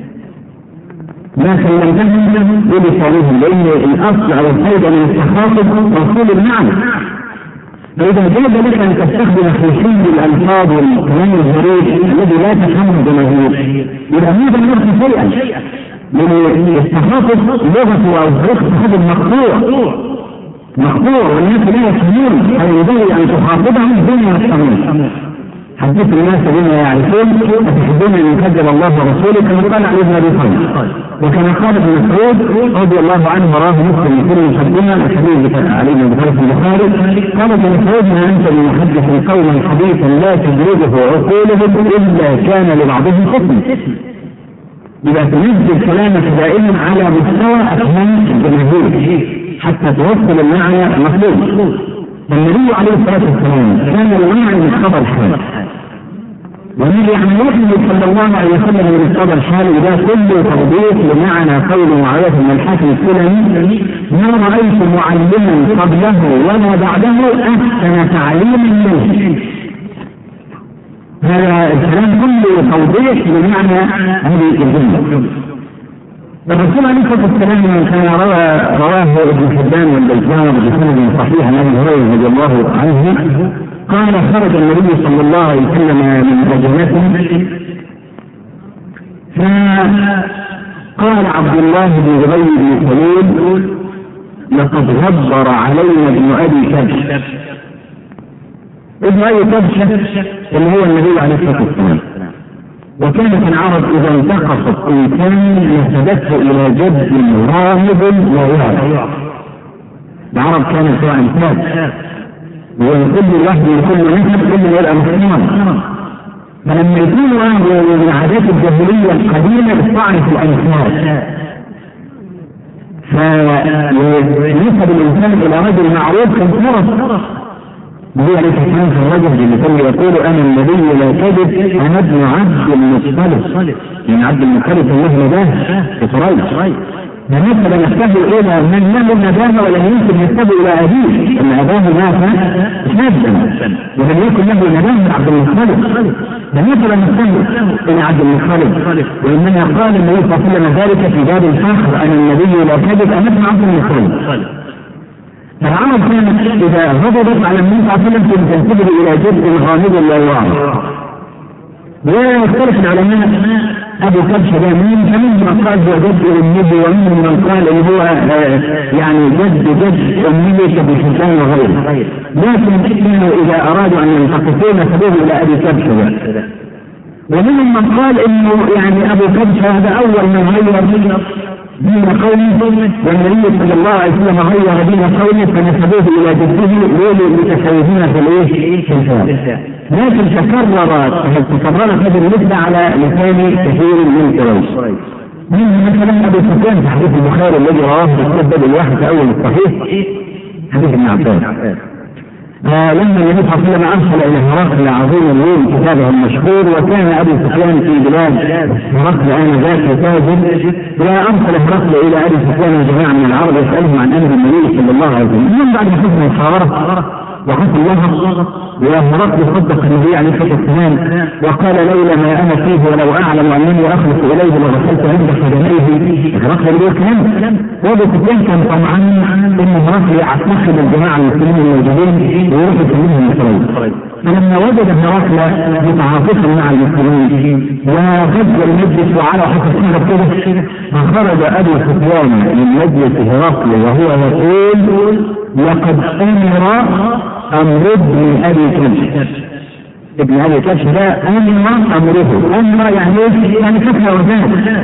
ما كلمتهم بلسانهم لأن الأصل أو الفائدة من التخاطب وصول المعنى. فإذا جاز لك أن تستخدم خشن الألفاظ والكلام الظريف الذي لا تفهمه بمجهود، يبقى هذا النفس شيئا من التخاطب لغة أو طريقة تخاطب مقطوع مقطوع والناس لا يفهمون، فينبغي أن تخاطبهم دون يفهمون. حدث الناس بما يعرفون أتحبون أن يكذب الله ورسوله كما قال عليه النبي صلى الله عليه وسلم. وكما قال ابن مسعود رضي الله عنه وراه مسلم في مقدمة الحديث عليه بن البخاري قال ابن مسعود ما أنت بمحدث قوما حديثا لا تدركه عقولهم إلا كان لبعضهم حكم. إذا تنزل كلامك دائما على مستوى أفهام الجماهير حتى توصل المعنى المطلوب. النبي عليه الصلاة والسلام كان المعنى مقتضى الحال، والنبي يعني يحمل صلى الله عليه وسلم من مقتضى الحال إذا كل توضيح لمعنى قول معاوية بن الحكم السلمي ما رأيت معلما قبله ولا بعده أحسن تعليما منه. هذا الكلام كله توضيح لمعنى هذه الجملة. الرسول عليه الصلاة والسلام كان رواه ابن حبان والبيهقي بسند صحيح عن ابي هريرة رضي الله عنه قال خرج النبي صلى الله عليه وسلم من رجلته فقال عبد الله بن زبير بن سلول لقد غبر علينا ابن ابي كبش. ابن ابي كبش اللي هو النبي عليه الصلاة والسلام وكانت العرب إذا انتقصت إنسان نسبته إلى جد راهب لا يعرف. العرب كانت سواء انسان وكل واحد يكون نسب كل يبقى مسلما، فلما يكونوا من عادات الجاهلية القديمة الطعن في الأنساب، فنسب الإنسان إلى رجل معروف كان فرص. هو ليس كان في الرجل اللي كان يقول أنا النبي لا كذب أنا ابن عبد المطلب، من عبد المطلب الله نباه في قريش، فنسب نفسه إلى من له الندامة ولم يمكن ينسب إلى أبيه، أن أباه مات شابا ولم يكن له ندامة عبد المطلب، فنسب نفسه إلى عبد المطلب، وإنما قال النبي صلى الله عليه وسلم ذلك في باب الفخر أنا النبي لا كذب أنا ابن عبد المطلب. فالعرب كانت إذا غضبت على النبي صلى الله عليه وسلم تنسبه إلى جد غامض لا يعرف. ويختلف العلماء أبو كبشة ده مين، فمنهم قال هو جد أمه، ومنهم من قال إن هو يعني جد جد أمه كابن حسان وغيره، لكن إنه إذا أرادوا أن ينتقصوا نسبوه إلى أبي كبشة. ومنهم من قال إنه يعني أبو كبشة هذا أول من غير دين قومه، والنبي صلى الله عليه وسلم غير دين قومه فنسبوه إلى جده لتساويهما في الإيه في الفعل. لكن تكررت تكررت هذه النسبة على لسان كثير من قريش. منهم مثلا أبو سفيان في حديث البخاري الذي رواه في السبب الواحد في أول الصحيح حديث ابن عباس، آه لما النبي صلى الله عليه وسلم أرسل إلى هرقل عظيم الروم كتابه المشهور، وكان أبو سفيان في بلاد هرقل آنذاك يتاجر، وأرسل هرقل إلى أبي سفيان وجماعة من العرب يسألهم عن أمر النبي صلى الله عليه وسلم. من بعد حسن الحوارة وحسن الله وهرقل صدق النبي عليه الصلاة والسلام وقال لولا ما أنا فيه ولو أعلم أنني أخلص إليه لغسلت عند قدميه. هرقل يقول كلام، وأبو سفيان كان طمعان إن هرقل يعتقد الجماعة المسلمين الموجودين ويروح يسلمهم إسرائيل. فلما وجد هرقل متعاطفا مع المسلمين وغزو المجلس وعلى حسب كده فخرج أبو سفيان من مجلس هرقل وهو يقول لقد أمر أمر ابن أبي كبش. ابن أبي كبش ده أمر أمره، أمر يعني يعني كفى وزاد،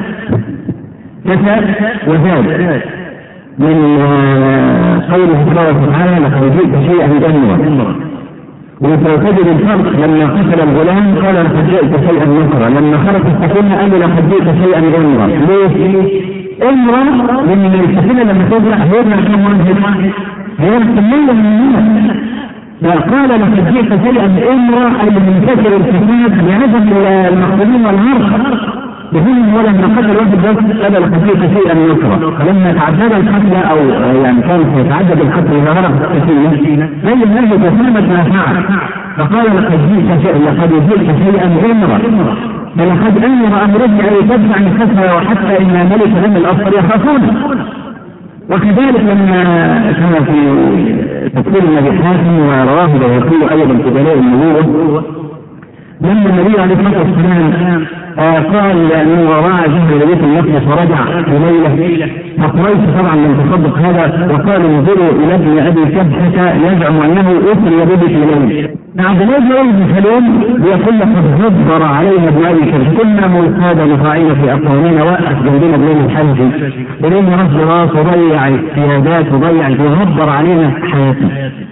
كفى وزاد من قوله سبحانه وتعالى لقد جئت شيئا أمرا. وتجد الفرق لما قتل الغلام قال لقد جئت شيئا نكرا، لما خرج السفينة قال لقد جئت شيئا أمرا. ليه؟ أمرا من السفينة لما تطلع هيرنا كم واحد هي الكمية من الناس، فقال لقد جئت شيئا امرا أي من كثر الفساد ينزل إلى المقتولين والعرق بهم، ولما قتل واحد بس قال لقد جئت شيئا نكرا. فلما تعدد القتل أو يعني كان يتعدد القتل إذا غرق السفينة أي الناس تسامت ما فعل، فقال لقد جئت شيئا لقد جئت شيئا امرا، فلقد أمر أمره أن تدفع الخسر وحتى إن ملك لم الأبصر يخافونه. وكذلك لما كان في تفسير النبي حاتم ورواه ويقول أيضا في دلائل النبوة لما النبي عليه الصلاة والسلام قال من وراء جهل بيت المقدس ورجع في ليلة، فقريش طبعا لم تصدق هذا وقالوا انظروا إلى ابن أبي كبشة يزعم أنه أسري به في ليلة. عبد الله بن سلول بيقول لقد غدر علينا ابن أبي كبشة كنا مرصادا نفاعين في أقواننا وقف جنبنا بليل الحج بليل رجل راس وضيع السيادات وضيع وغدر علينا حياتنا.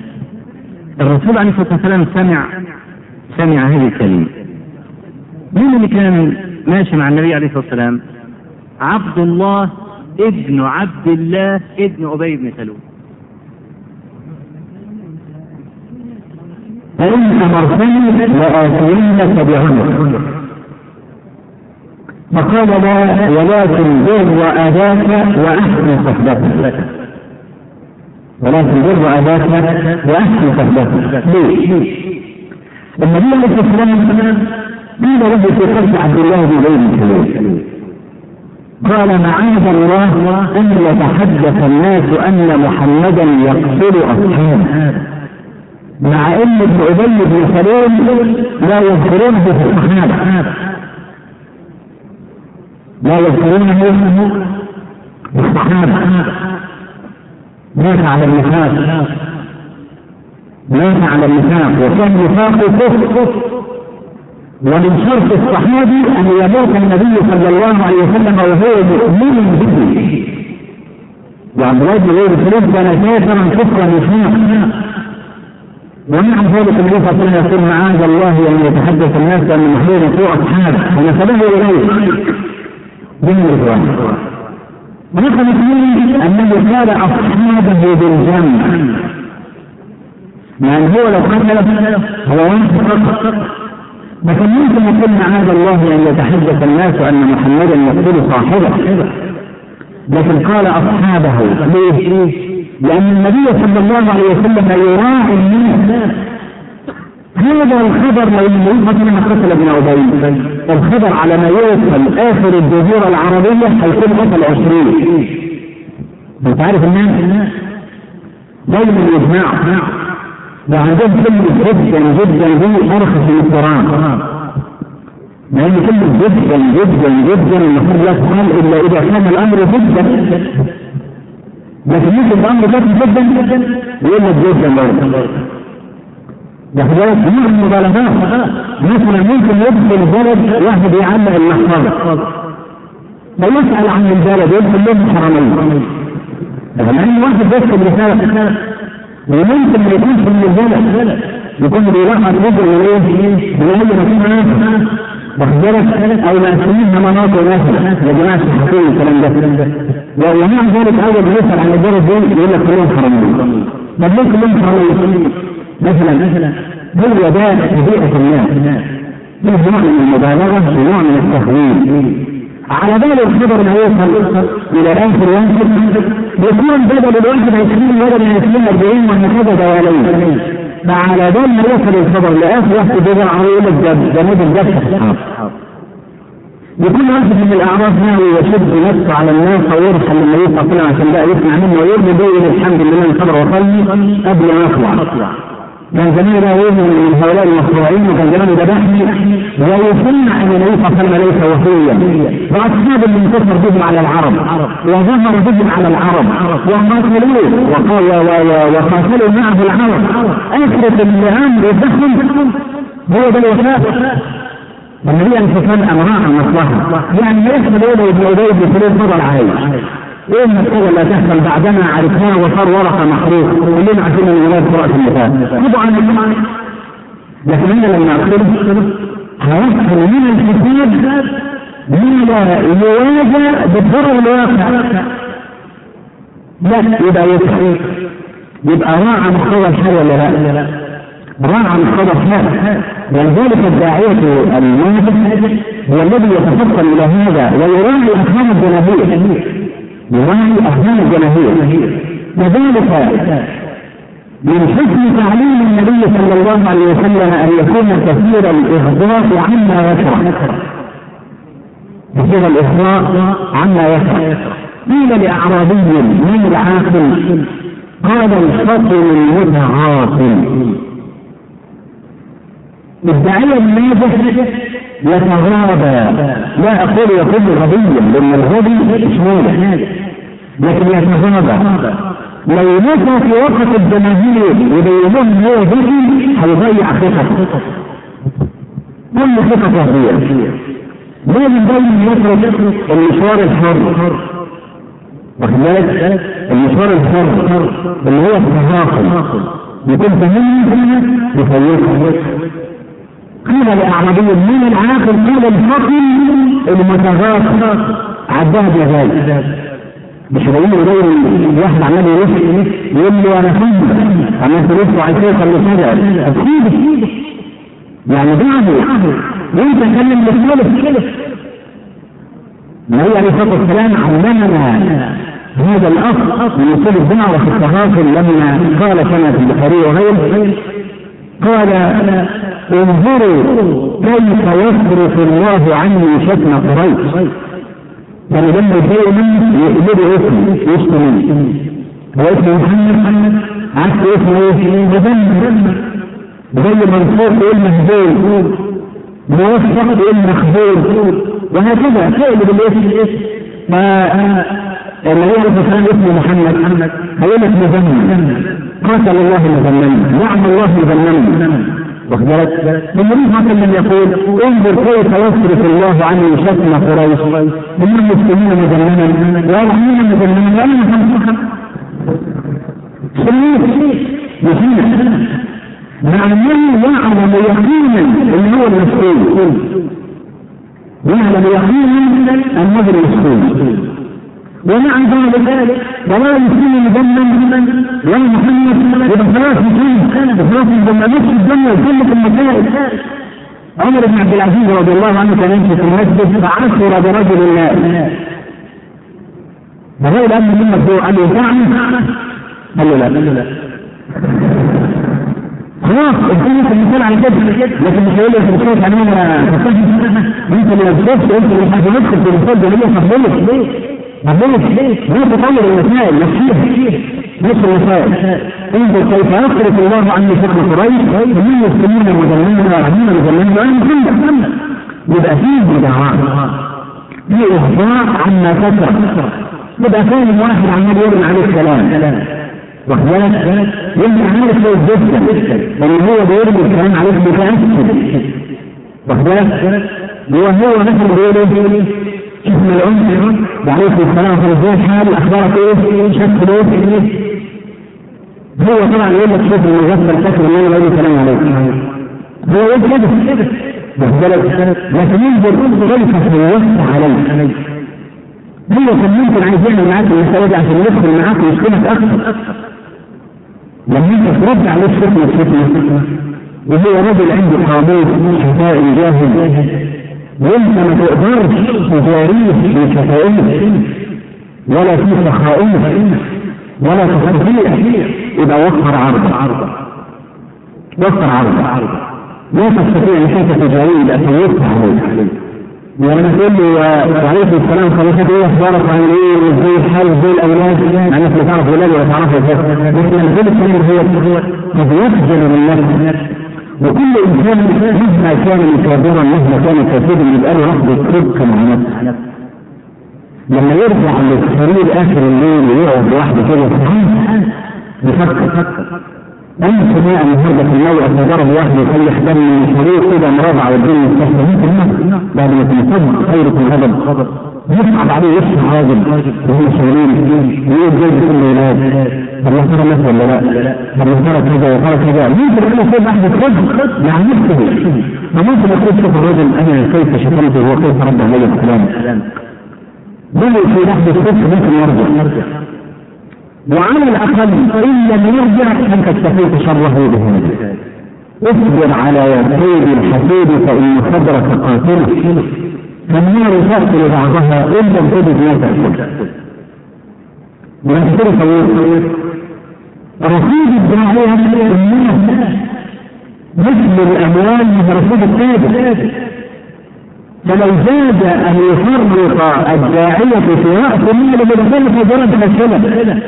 الرسول عليه الصلاة والسلام سمع سمع هذه الكلمة. مين اللي كان ماشي مع النبي عليه الصلاة والسلام؟ عبد الله ابن عبد الله ابن أبي بن سلول. فإن أمرتني لآتينك بعمر، فقال لا ولكن بر أباك وأحسن صحبتك، ولكن بر أباك وأحسن صحبتك. ليه؟ النبي عليه الصلاة والسلام قيل له في قصة عبد الله بن أبي بن سلول قال معاذ الله أن يتحدث الناس أن محمدا يقتل أصحابه، مع أن ابن أبي بن سلول لا يذكرونه في الصحابة، لا يذكرونه في الصحابة، مات على النفاق، مات على النفاق وكان نفاقه كفر. ومن شرط الصحابي أن يموت النبي صلى الله عليه وسلم وهو مؤمن به. وعبد الله بن أبي سلول كان كافرا كفرا نفاقا، ومع ذلك النبي صلى الله عليه وسلم يقول معاذ الله أن يتحدث الناس أن محمود يقول أصحابه ونسبه إليه من الإخوان. ونحن نقول أنه قال أصحابه بالجمع، يعني هو لو قتل هو واحد فقط، لكن ممكن يقول معاذ الله أن يتحدث الناس أن محمدا يقتل صاحبه، لكن قال أصحابه. ليه؟ لأن النبي صلى الله عليه وسلم يراعي الناس. هذا الخبر لو مثلا قتل ابن أبي، الخبر على ما يوصل آخر الجزيرة العربية هيكون قتل عشرين. أنت عارف الناس دايما يجمع وعندهم كلمة جدا جدا دي أرخص من القرآن، لأن كلمة جدا جدا جدا المفروض لا تقال إلا إذا كان الأمر جدا، لكن ممكن الأمر جدا جدا يقول لك جدا برضه. بحضرات نوع المبالغات، مثلا ممكن يدخل البلد واحد يعلق المحفظة ويسأل عن البلد يدخل لهم حرمين، لأن واحد يدخل رسالة وممكن ما يكونش من البلد، يكون بيلاحظ جزء من ايه؟ من اي مكان بحضرات او مقسمينها مناطق مثلا يا جماعة الحكومة الكلام ده، ومع ذلك اول ما يسأل عن البلد دي يقول لك كلهم حرمين. طب ليه كلهم حرمين؟ مثلا مثلا هو ده طبيعة الناس، ده نوع من المبالغة ونوع من التخويف. على بال الخبر ما يوصل الى اخر واحد يكون بدل الواحد عشرين بدل عشرين اربعين وهكذا دوالين، فعلى بال ما يوصل الخبر لاخر واحد بدل عريض الجد جنود الجد يكون واحد من الاعراف ناوي يشد نفسه على الناس ويرحل لما يطلع عشان بقى يسمع منه ويرمي بيه الحمد لله الخبر وصلني قبل ما يطلع. كان زمان راويه من هؤلاء المخروعين وكان زمان ذبحني ويسمع ان النبي صلى الله عليه وسلم ليس وفيا، واصحاب اللي انتصر بهم على العرب وظهر بهم على العرب وقاتلوه وقاتلوا معه العرب، اخرة الامر يدخل هو ده الوفاء. النبي عليه الصلاه والسلام امرها المصلحه، يعني ما يحصل له ابن ابي بن سلول فضل عليه ايه المسألة لا تحصل بعدما عرفناها وصار ورقة محروق كلنا عارفين ان الولاد قراءة المثال خذوا عن الجمعة. لكن انا لما اقول هيحصل من الحساب ما لا يواجه بالضرر الواقع، لا يبقى يسعى يبقى راعى مقتضى الحال ولا لا؟ راعى مقتضى الحال. ولذلك الداعية المنافق هو الذي يتفصل الى هذا ويراعي احكام الجماهير، يراعي أحكام الجماهير. وذلك من حسن تعليم النبي صلى الله عليه وسلم أن يكون كثير الإغضاء عما يكره، كثير الإغضاء عما يكره. قيل لأعرابي من العاقل؟ قال الفقر المتعاقل. الداعية الناجح يتغاضى، لا أقول يكون غبيا لأن الغبي مش ناجح، لكن يتغاضى. لو نفى في وقت الجماهير يبينون هو ذكي هيضيع خطط، كل خطط وهمية. لازم دايما يترك المشوار الحر، واخد بالك؟ المشوار الحر اللي هو التغافل يكون فهمني يفوقه. قيل لأعرابي من العاقل؟ قيل الفقر المتغافل عدها بذلك. مش بقول له دايما واحد عمال يروح يقول له انا خمر عمال تلف على الشيخ اللي كذا اكيد يعني بعده وانت تكلم بخلف. ما هي عليه الصلاه والسلام علمنا هذا الاصل من اصول الدعوه في التغافل لما قال كما في البخاري وغيره، قال انظروا كيف يصرف الله عني شتم قريش. كان لما يتضايق مني يقلبوا اسمه يشتم مني، هو اسمه محمد عارف اسمه ايه؟ مذنب. زي منصور يقول مهزول، موفق يقول مخزول، وهكذا تقلب الاسم. فالنبي عليه الصلاه والسلام اسمه محمد هيقول لك مذنب، قاتل الله مذنب، لعن الله مذنب. وخجلت من مثلا من يقول انظر كيف يصرف الله عني شتم قريش من المسلمين مجننا والعالمين مجننا وأنا محمد سميت مهمة مع أنه يعلم يقينا أنه هو المسؤول، يعلم يقينا أنه المسؤول، ومع ذلك ولا يسلم مجنن ولا محمد وبخلاف مسلم بخلاف لما نفس الدنيا وكلة المسائل. عمر بن عبد العزيز رضي الله عنه كان يمشي في المسجد فعثر برجل الله فقال أمن منك هو قال له تعمل قال له لا قال له لا خلاص الكلمة المثال على كده، لكن مش هيقول لك بصوت عن انا انت اللي بتشوف انت اللي هتدخل في المثال ده ليه تفضلك ليه تفضلك ليه ليه تطور المسائل نفسيها نفس المسائل. انظر كيف يصرف الله عني شتم قريش من المسلمين المجنين والعالمين المجنين وانا محمد. يبقى فيه مدعاء فيه اخبار عما كثر، يبقى كان واحد عمال يرمي عليه الكلام وخلالك يمكن عارف لو جدا لأن هو بيرمي الكلام عليك متأكد وخلالك وهو مثل بيقول اسم الأنثى وعليكم السلام ازاي حال أخبارك ايه شكل ايه هو طبعا يقول لك شوف المغفل الفكر اللي انا بقول كلام عليك هو يقول كده وخلالك لكن ينظر كيف سيوسع عليك هو كان ممكن عايز يعمل معاك المسألة دي عشان يدخل معاك ويشكلك أكثر لما انت ترد عليه الفتنة الفتنة وهو رجل عنده قاموس شفاء جاهز وانت ما تقدرش تجاريه في شفائه ولا في سخائه ولا تخفيه يبقى وفر عرض وفر عرض لا تستطيع انك تجاريه يبقى توفر عليه ولما تقول له وعليكم السلام خليفة ايه اخبارك عن ايه وازاي الحال وازاي الاولاد مع انك لا تعرف اولاد ولا تعرف الفرق لكن لما تقول الكلام هو قد يخجل من نفسه وكل انسان مهما كان مكابرا مهما كان كثيرا يبقى له رفض الصدق مع نفسه لما يرجع للسرير اخر الليل ويقعد لوحده كده يفكر أنت سماء النهارده في الموضع فضرب واحد يخلي حدام من شريط كده مرابعة والدنيا مستحيل ممكن بعد ما تنصب خيرة الغضب يصعب عليه يصعب راجل وهم شغالين ويقول جاي بكل الولاد الله ترى مثل ولا لا الله ترى كذا وقال كذا ممكن أن يكون أحد الخد مع نفسه فممكن أقول شوف الرجل أنا كيف شكرته وكيف رد علي الكلام بل في لحظة الخد ممكن يرجع وعلى الأقل إن لم يرجع أن تستفيد شره بهذا اصبر على يديه الحسيد فإن صبرك قاتله فالنار تأكل بعضها إن لم تجد لا تأكل وأنت كده صوير رصيد الداعية الناس مثل الأموال من رصيد التاجر فلو زاد أن يفرق الداعية في رأس المال بدخل في درجة السلم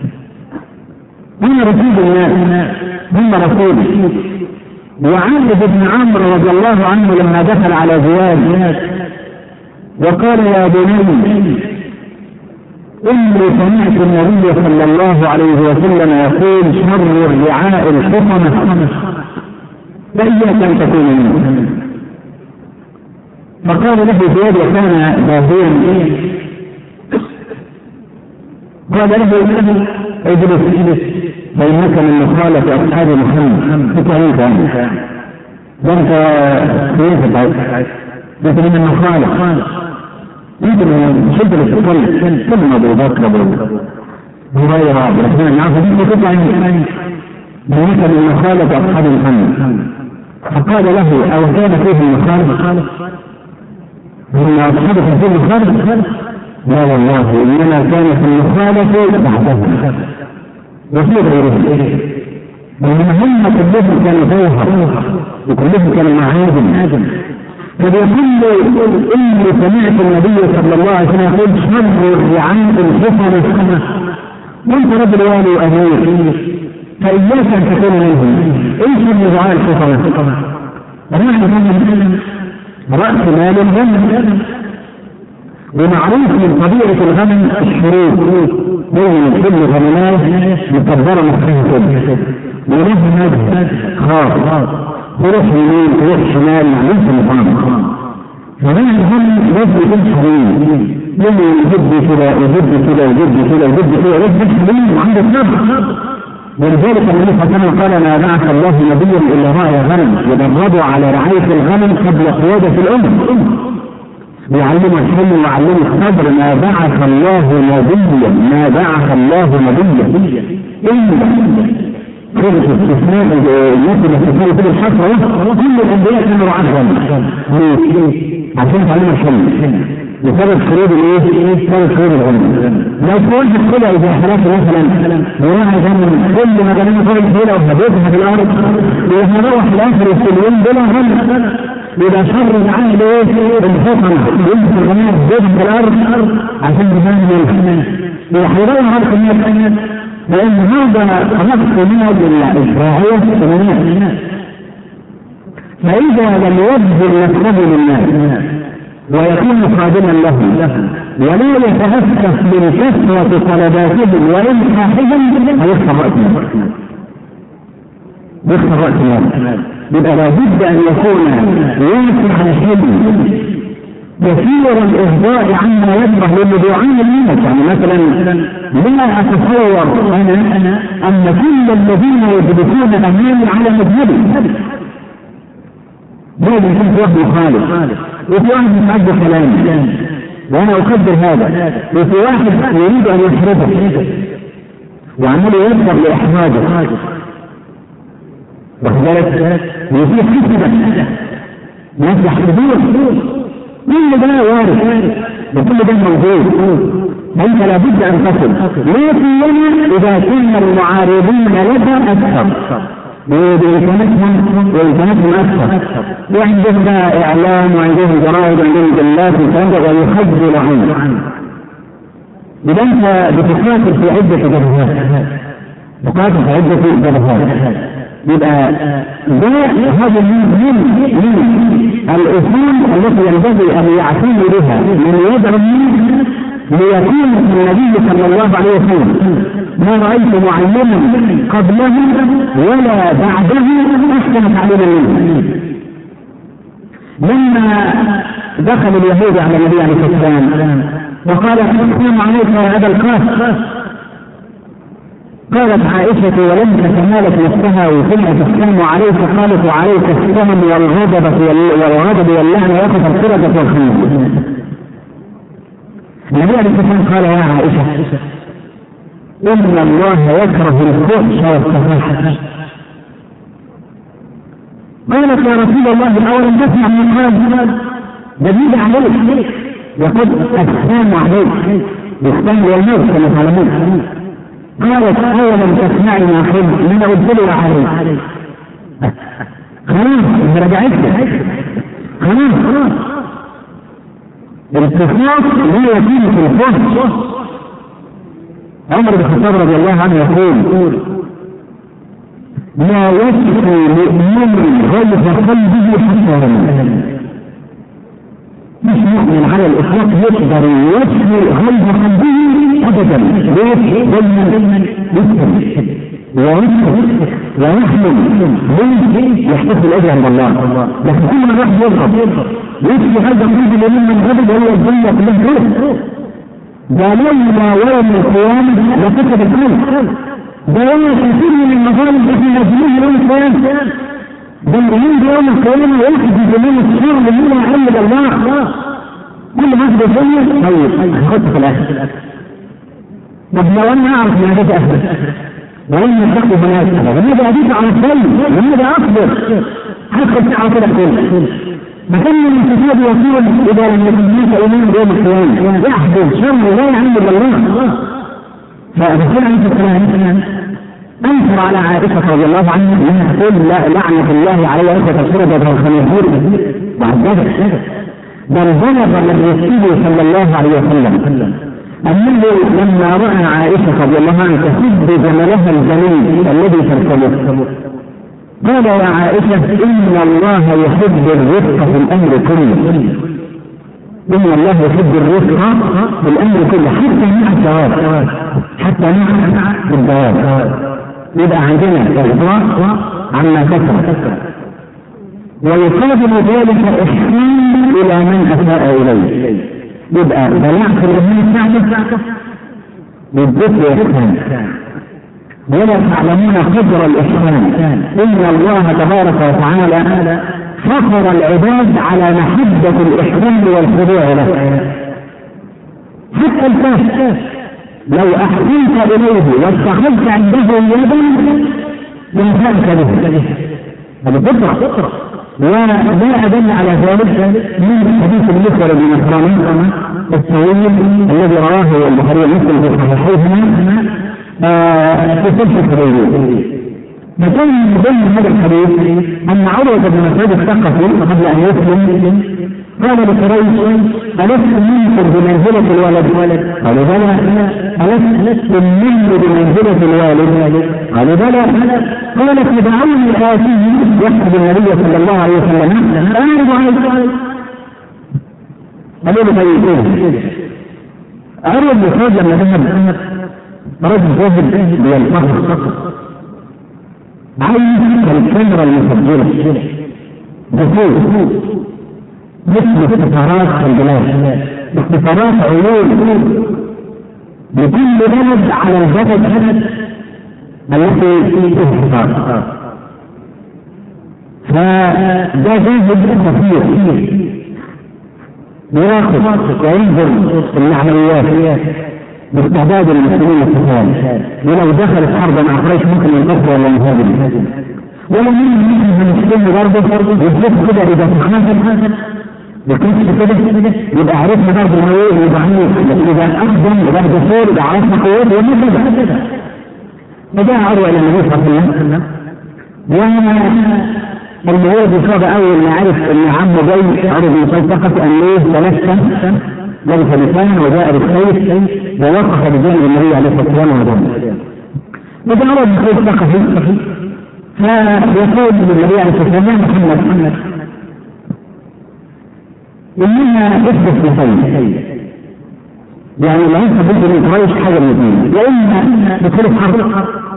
هم رصيد الناس هم رصيد. وعامر بن عمرو رضي الله عنه لما دخل على زياد وقال يا بني إني سمعت النبي صلى الله عليه وسلم يقول شر الرعاء الحطمة فإياك أن تكون منه. فقال له زياد وكان باهيا قال له اجلس اجلس فإنك من مخالفة أصحاب محمد فكريك أنت وانت كيف تعيش انت من المخالفة انت من شد الاستقلال كل أبو بكر أبو هريرة عبد الرحمن عاصم انت تطلع فإنك من مخالفة أصحاب محمد. فقال له أو كان فيه المخالفة هم أصحابك في المخالفة لا والله إنما كان في المخالفة بعدهم وفي غيرهم وإنما هم كلهم كانوا فوها وكلهم كانوا معادن فبيقول إني سمعت النبي صلى الله عليه وسلم يقول شر الرعاء الحطمة وانت رجل والي وأمير فإياك أن تكون منهم. ايش الرعاء الحطمة؟ رعاء من رأس مال الغنم ومعروف من طبيعة الغنم الشروط بين كل غنمات مقدرة مختلفة ولها مجهد خاص تروح يمين تروح شمال مع نفس النظام. فهذا الهم لازم يكون حليم، يوم يجد كده يجد كده يجد كده يجد كده لازم حليم وعنده صبر. ولذلك النبي صلى الله عليه وسلم قال: ما بعث الله نبيا الا راعي غنم يدربوا على رعايه الغنم قبل قياده الامم. يعلم الحلم ويعلم الصبر. ما بعث الله نبيا ما بعث الله نبيا الا كل استثناء الناس اللي استثناء كل الحصر كل الانبياء كانوا رعاة غنم عشان تعلموا الحلم بسبب خروج الايه؟ بسبب خروج الغنم. لو توجد كده اذا حراسه مثلا وراعي غنم كل ما غنمه فوق الحيله وهبطها في الارض وهروح الاخر السليم بلا غنم يبقى شر العهد ايه؟ الحكمه يمسك الغنم يهبطها في الارض عشان يبان منها ويحيرها هذا الناس لأن هذا رفض منها الإسرائيل الناس. فإذا لم يبذل نفسه للناس ويكون خادما لهم ولا يتأسف من كثرة طلباتهم وإلحاحهم هيخسر رأسه يخسر رأسه. يبقى لابد أن يكون واسع الحلم كثير الإهداء عما يكره للدعاء الناس. يعني مثلا لا أتصور أنا أن كل الذين يجلسون أمامي على مذهبي لازم يكون في واحد مخالف وفي واحد متعدى كلامي وأنا أقدر هذا وفي واحد يريد أن يحرجه وعمل يذكر لإحراجه وكذلك يصير حسبا ناس يحرجون. كل ده وارد وكل ده موجود. أنت لابد أن تصل لكن إذا كان المعارضين لك أكثر بإمكانتهم وإمكانتهم أكثر وعندهم إعلام وعندهم جرائد وعندهم جلات ويخجل عنه. إذا أنت بتقاتل في عدة جبهات تقاتل في عدة جبهات يبقى ده هذا من من الأصول التي ينبغي أن يعتني بها من يدعو منه ليكون النبي صلى الله عليه وسلم ما رأيت معلما قبله ولا بعده أحسن تعليما منه. لما دخل اليهود على النبي عليه الصلاة والسلام وقال: السلام عليك يا أبا القاسم. قالت عائشة: ولم تتمالك نفسها وثم تسلم عليك. قالت: وعليك السهم والغضب والغضب واللعنة ويقف القردة والخنزير. النبي عليه الصلاة والسلام قال: يا عائشة إن الله يكره الفحش والفحش. قالت: يا رسول الله أولم تسمع من قال جديد عليك وقد أسلم عليك بالسهم والموت كما تعلمون. قالت: أولم تسمعي ما قلت من أبدل عليك. خلاص رجعت خلاص الاتفاق لا يكون في الفحش. عمر بن الخطاب رضي الله عنه يقول: لا يشفي مؤمن غيظ قلبه حتى يموت. مش مؤمن على الإطلاق يقدر يشفي غيظ قلبه أبدا. ليه؟ دايما يسكت ويسكت ويحمل ليه؟ يحتفل الأجر عند الله. لكن كل ما الواحد يضرب يشفي هذا القلب الذي من غضب وهو الدنيا كلها كله. ده لولا يوم القيامة لفسد القلب. ده يوم كثير من المظالم التي نجمعها يوم القيامة. ده اليوم يوم القيامة يحدث من الشر مما عند الله. كل ما في الدنيا طيب هحط في الآخر. طب لو أنا أعرف من هذا أهل ولم يتقوا بناتها لماذا أديك على الخير؟ لماذا أصبر؟ حتى الساعة كده كله مكان من الكتاب يقول: إذا لم يكن لك إيمان يوم القيامة يحدث شر لا يعلم الله. فالرسول عليه السلام أنكر على عائشة رضي الله عنها أنها تقول: لا لعنة الله علي أخوة الخردة والخنازير بعد ذلك. بل ظهر النبي صلى الله عليه وسلم أنه لما رأى عائشة رضي الله عنها تسد جملها الجميل الذي تركبه قال: يا عائشة إن الله يحب الرفق في الأمر كله. إن الله يحب الرفق في الأمر كله حتى مع الدواب حتى مع الدواب. يبقى عندنا إرضاء عما كثر ويقابل ذلك إحسان إلى من أساء إليه. يبقى بلاغ في الإيمان بتاعته بالذكر إحسان. ولا تعلمون قدر الإحسان إن الله تبارك وتعالى فخر العباد على محبة الإحسان والخضوع له. حتى الكافر لو أحسنت إليه واتخذت عنده يدا ينفعك به. هذا فطرة. وما أدل على ذلك من حديث المسور بن مسلم الطويل الذي رواه البخاري ومسلم في صحيحيهما في سلسلة الروايات. فكان من ضمن هذا الحديث أن عروة بن مسعود الثقفي قبل أن يسلم قال لقريش: ألست منكم بمنزلة الولد؟ قالوا بلى. ألست مني بمنزلة الوالد؟ قالوا بلى. قال: فدعوني آتيه يحب النبي صلى الله عليه وسلم أعرض عليه. قالوا له: طيب عروة بن مسعود لما ذهب رجل زاهد بالفخر عين الكاميرا المسجلة بخوف مثل اختصارات البلاد، اختصارات عيون لكل بلد على البلد التي فيه اختصار. فده زاهد كثير يراقب وينظر في العمليات باستعداد المسلمين للقتال، ولو دخلت حربا مع قريش ممكن ينتصر ولا ينهزم. ولو منهم المسلمين برضه يثبت كده اذا تخاذل بكيف كده يبقى عرفنا برضه انه ايه ضعيف، لكن اذا اقدم وبرضه فور يبقى عرفنا قوته وما كده. فجاء عروة الى النبي صلى الله عليه وسلم والمغير بصوب اول ما عرف ان عمه جاي عرض يصدقه ان ليه ثلاثة لبس لسان وجاء بالسيف ووقف بجانب النبي عليه الصلاه والسلام وجنبه. وجاء عرض يصدقه فيقول للنبي عليه الصلاه والسلام: محمد محمد إنما يثبت بخير، يعني لا يثبت من قريش حاجة من الاثنين، يا إما بكل حرب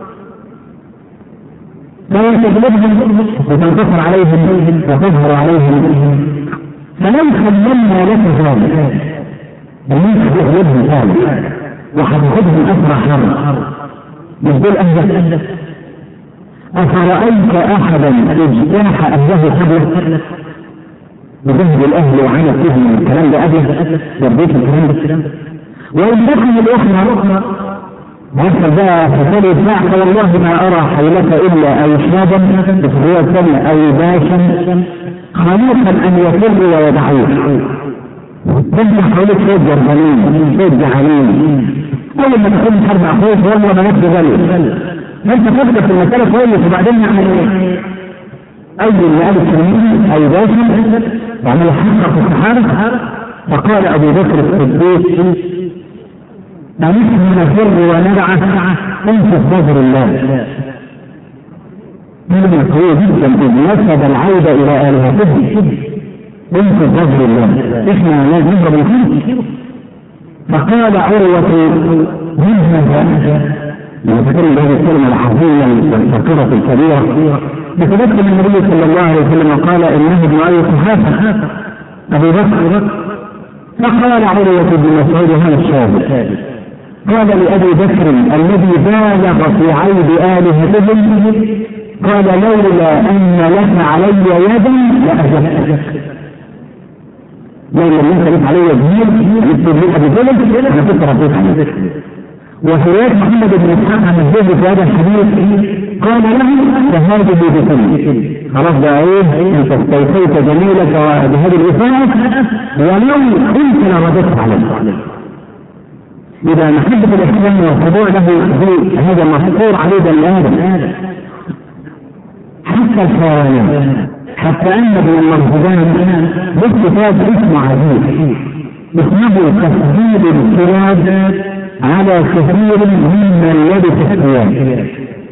فلا تغلبهم وتنتصر عليهم وتظهر عليهم، فلو خللنا لك ذلك بمن تغلبهم ذلك وحفظهم أسرع حرب يقول أهلك أفرأيت أحدا اجتاح أهله قبل بذهب الأهل وعلى فيهم الكلام ده قبل يرضيك الكلام ده. وإن دخل الأخرى وصل بقى فقال يدفع: والله ما أرى حولك إلا أيشادا بفضية الثانية أو باشا خليقا أن يفر ويدعوه. تبنى حولك شيء جربانين شيء جعلين أول ما تكون حرب أخوك والله ما نفسه غلي فأنت تقدر في المسألة كويس وبعدين نعمل ايه؟ أي اللي قال السلمين أي باشا وعمل حقا في الصحابة. فقال أبو بكر الصديق: نحن نفر وندعى انت بفضل الله. كلمة قوية جدا إذ نسب العودة إلى آلهتهم انت بفضل الله، احنا لازم نضرب الخير. فقال عروة: من هذا؟ يذكر هذه الكلمة العظيمة والفقرة الكبيرة بتذكر النبي صلى الله عليه وسلم قال: إنه ابن أبي قحافة أبي بكر. فقال عروة بن مسعود: هذا الشاهد. قال لأبي بكر الذي بالغ في عيب آلهتهم: قال: لولا أن لك علي يدا لأجبتك. لولا أن لك علي يدا يكتب أبي بكر أنا كنت رضيت عنه. وفي رواية محمد بن إسحاق عن الزهد في هذا الحديث قال له: فهذه بكل خلاص بقى ايه انت استيقظت جميلك بهذه الإفاعة ولو كنت لردت عليه. إذا محبة الإحسان والخضوع له هذا مذكور عليه بالآدم حتى الحيوانات، حتى أن ابن المرهبان بالكتاب اسمه عزيز اسمه تسديد الكلاب على كثير ممن لبس الثياب.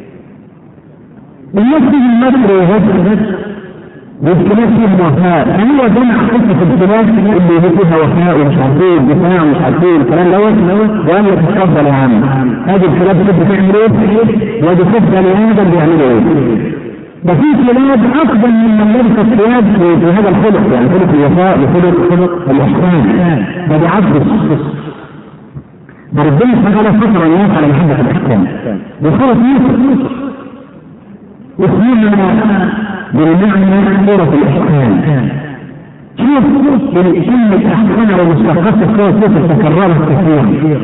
النفس المصري وهذا والكلاب فيه وفاء، هو جمع قصة الكلاب اللي فيها وفاء ومش عارفين دفاع ومش عارفين الكلام دوت وقال لك اتفضل يا عم هذه الكلاب اللي بتعمل ايه ودي تفضل يا عم بيعملوا ايه. ده في كلاب أفضل من من لبس الثياب في هذا الخلق، يعني خلق الوفاء وخلق خلق الإحسان، ده بيعبس ربنا سبحانه وتعالى فطر الناس على محبة الإحسان بصورة يوسف اسمها بالمعنى صورة الإحسان. شوف كلمة الإحسان ومشتقات الصوت تكررت كثيرا.